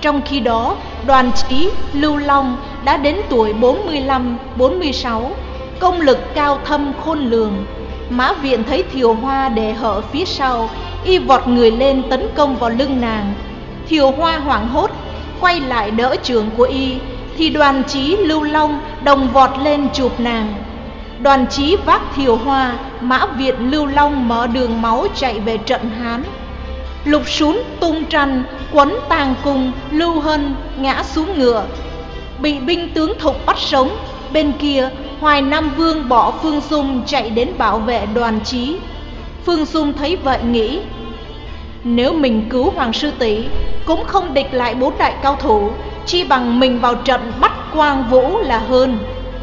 Trong khi đó, Đoàn Chí, Lưu Long đã đến tuổi bốn mươi lăm bốn mươi sáu, công lực cao thâm khôn lường. Mã Viện thấy Thiều Hoa để hở phía sau, y vọt người lên tấn công vào lưng nàng. Thiều Hoa hoảng hốt, quay lại đỡ chưởng của y, thì Đoàn Chí, Lưu Long đồng vọt lên chụp nàng. Đoàn Chí vác Thiều Hoa, Mã Viện, Lưu Long mở đường máu chạy về trận Hán. Lục Sún, tung tranh, quấn Tàng Cung, Lưu Hân ngã xuống ngựa, bị binh tướng Thục bắt sống. Bên kia, Hoài Nam Vương bỏ Phương Dung chạy đến bảo vệ Đoàn Chí. Phương Dung thấy vậy nghĩ, nếu mình cứu Hoàng Sư Tỷ cũng không địch lại bốn đại cao thủ, chi bằng mình vào trận bắt Quang Vũ là hơn.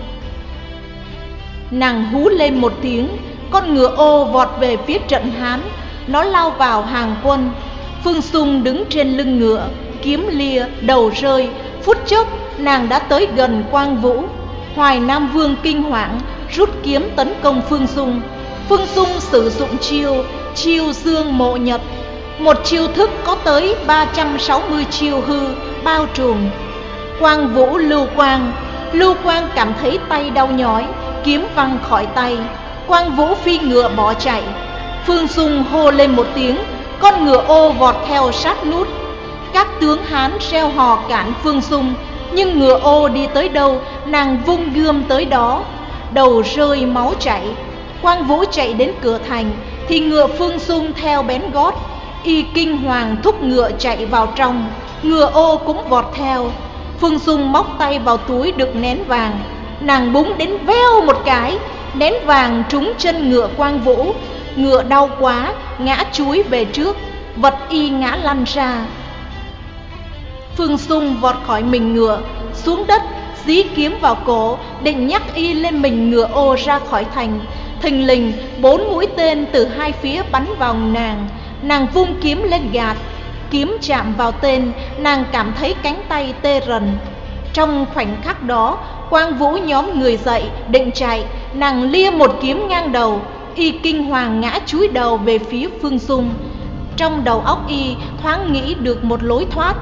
Nàng hú lên một tiếng, con ngựa ô vọt về phía trận Hán. Nó lao vào hàng quân. Phương Dung đứng trên lưng ngựa, kiếm lìa, đầu rơi. Phút chốc nàng đã tới gần Quang Vũ. Hoài Nam Vương kinh hoảng, rút kiếm tấn công Phương Dung. Phương Dung sử dụng chiêu chiêu Dương Mộ Nhật, một chiêu thức có tới ba trăm sáu mươi chiêu hư bao trùm. Quang Vũ lưu quang, Lưu Quang cảm thấy tay đau nhói, kiếm văng khỏi tay. Quang Vũ phi ngựa bỏ chạy. Phương Dung hô lên một tiếng, con ngựa ô vọt theo sát nút. Các tướng Hán reo hò cản Phương Dung, nhưng ngựa ô đi tới đâu, nàng vung gươm tới đó. Đầu rơi máu chảy. Quang Vũ chạy đến cửa thành, thì ngựa Phương Dung theo bén gót. Y kinh hoàng thúc ngựa chạy vào trong, ngựa ô cũng vọt theo. Phương Dung móc tay vào túi đựng nén vàng, nàng búng đến veo một cái, nén vàng trúng chân ngựa Quang Vũ. Ngựa đau quá, ngã chúi về trước, vật y ngã lăn ra. Phương Dung vọt khỏi mình ngựa, xuống đất, dí kiếm vào cổ, định nhắc y lên mình ngựa ô ra khỏi thành. Thình lình, bốn mũi tên từ hai phía bắn vào nàng. Nàng vung kiếm lên gạt, kiếm chạm vào tên, nàng cảm thấy cánh tay tê rần. Trong khoảnh khắc đó, Quang Vũ nhóm người dậy, định chạy, nàng lia một kiếm ngang đầu. Y kinh hoàng ngã chúi đầu về phía Phương Dung. Trong đầu óc y thoáng nghĩ được một lối thoát.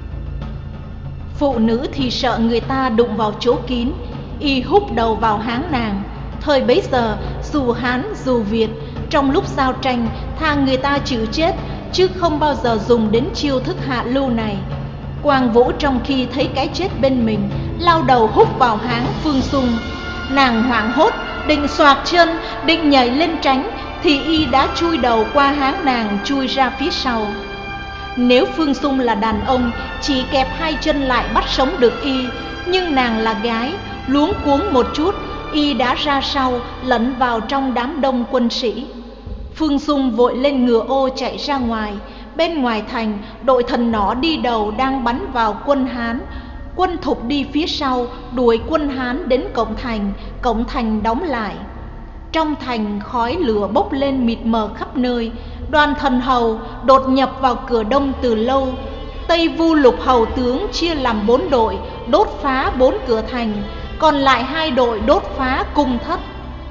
Phụ nữ thì sợ người ta đụng vào chỗ kín, y húc đầu vào háng nàng. Thời bấy giờ, dù Hán dù Việt, trong lúc giao tranh, tha người ta chịu chết, chứ không bao giờ dùng đến chiêu thức hạ lưu này. Quang Vũ trong khi thấy cái chết bên mình, lao đầu húc vào háng Phương Dung. Nàng hoảng hốt, định xoạc chân, định nhảy lên tránh, thì y đã chui đầu qua háng nàng, chui ra phía sau. Nếu Phương Dung là đàn ông, chỉ kẹp hai chân lại bắt sống được y, nhưng nàng là gái, luống cuống một chút, y đã ra sau, lẫn vào trong đám đông quân sĩ. Phương Dung vội lên ngựa ô chạy ra ngoài. Bên ngoài thành, đội thần nỏ đi đầu đang bắn vào quân Hán. Quân Thục đi phía sau, đuổi quân Hán đến cổng thành. Cổng thành đóng lại. Trong thành khói lửa bốc lên mịt mờ khắp nơi. Đoàn thần hầu đột nhập vào cửa đông từ lâu. Tây Vu Lục hầu tướng chia làm bốn đội, đốt phá bốn cửa thành, còn lại hai đội đốt phá cung thất.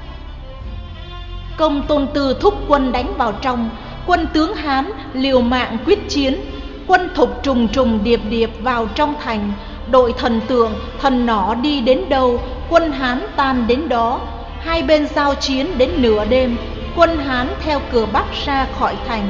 Công Tôn Tư thúc quân đánh vào trong. Quân tướng Hán liều mạng quyết chiến. Quân Thục trùng trùng điệp điệp vào trong thành. Đội thần tượng, thần nỏ đi đến đâu, quân Hán tan đến đó. Hai bên giao chiến đến nửa đêm. Quân Hán theo cửa bắc ra khỏi thành.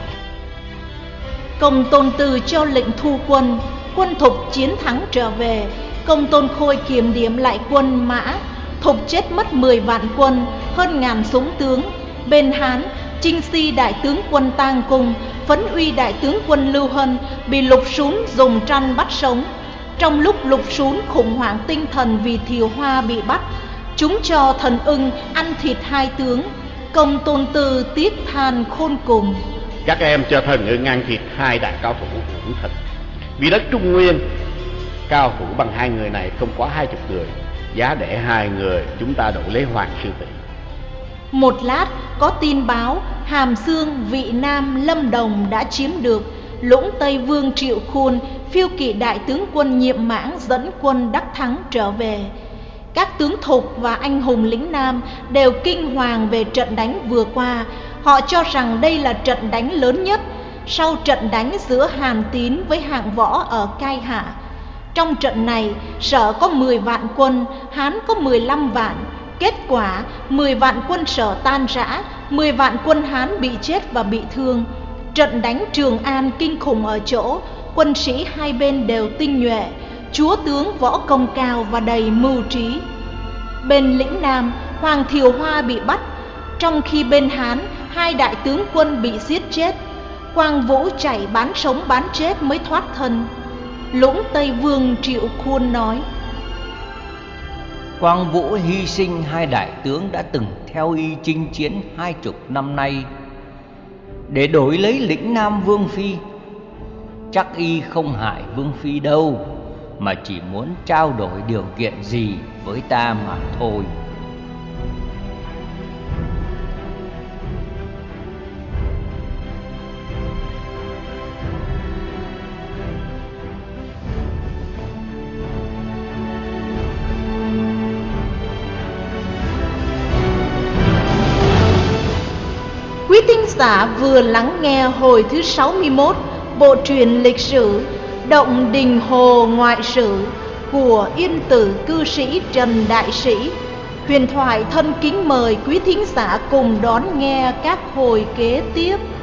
Công Tôn Tư cho lệnh thu quân. Quân Thục chiến thắng trở về. Công Tôn Khôi kiểm điểm lại quân Mã. Thục chết mất mười vạn quân, hơn ngàn súng tướng. Bên Hán, Chinh Si đại tướng quân Tang Cung, Phấn Uy đại tướng quân Lưu Hân bị Lục Sún dùng tranh bắt sống. Trong lúc Lục Sún khủng hoảng tinh thần vì Thiều Hoa bị bắt, chúng cho thần ưng ăn thịt hai tướng. Công Tôn Tư tiếc than khôn cùng. Các em cho thần ưng ăn thịt hai đại cao thủ uổng thật. Vì đất Trung Nguyên, cao thủ bằng hai người này không quá hai chục người. Giá để hai người chúng ta đổi lấy Hoàng Sư Tỷ. Một lát có tin báo Hàm Dương, Vị Nam, Lâm Đồng đã chiếm được. Lũng Tây Vương Triệu Khuôn, phiêu kỵ đại tướng quân Nhiệm Mãng dẫn quân đắc thắng trở về. Các tướng Thục và anh hùng lĩnh Nam đều kinh hoàng về trận đánh vừa qua. Họ cho rằng đây là trận đánh lớn nhất. sau trận đánh giữa Hàn Tín với hạng võ ở Cai Hạ. Trong trận này, Sở có mười vạn quân, Hán có mười lăm vạn. Kết quả, mười vạn quân Sở tan rã, mười vạn quân Hán bị chết và bị thương. Trận đánh Trường An kinh khủng ở chỗ, quân sĩ hai bên đều tinh nhuệ, chúa tướng võ công cao và đầy mưu trí. Bên lĩnh Nam, Hoàng Thiều Hoa bị bắt, trong khi bên Hán, hai đại tướng quân bị giết chết. Quang Vũ chạy bán sống bán chết mới thoát thân. Lũng Tây Vương Triệu Khuôn nói: Quang Vũ hy sinh hai đại tướng đã từng theo y chinh chiến hai chục năm nay để đổi lấy lĩnh Nam Vương Phi. Chắc y không hại Vương Phi đâu, mà chỉ muốn trao đổi điều kiện gì với ta mà thôi. Quý thính giả vừa lắng nghe hồi thứ sáu mươi mốt bộ truyện lịch sử Động Đình Hồ Ngoại Sử của Yên Tử cư sĩ Trần Đại Sĩ. Huyền Thoại thân kính mời quý thính giả cùng đón nghe các hồi kế tiếp.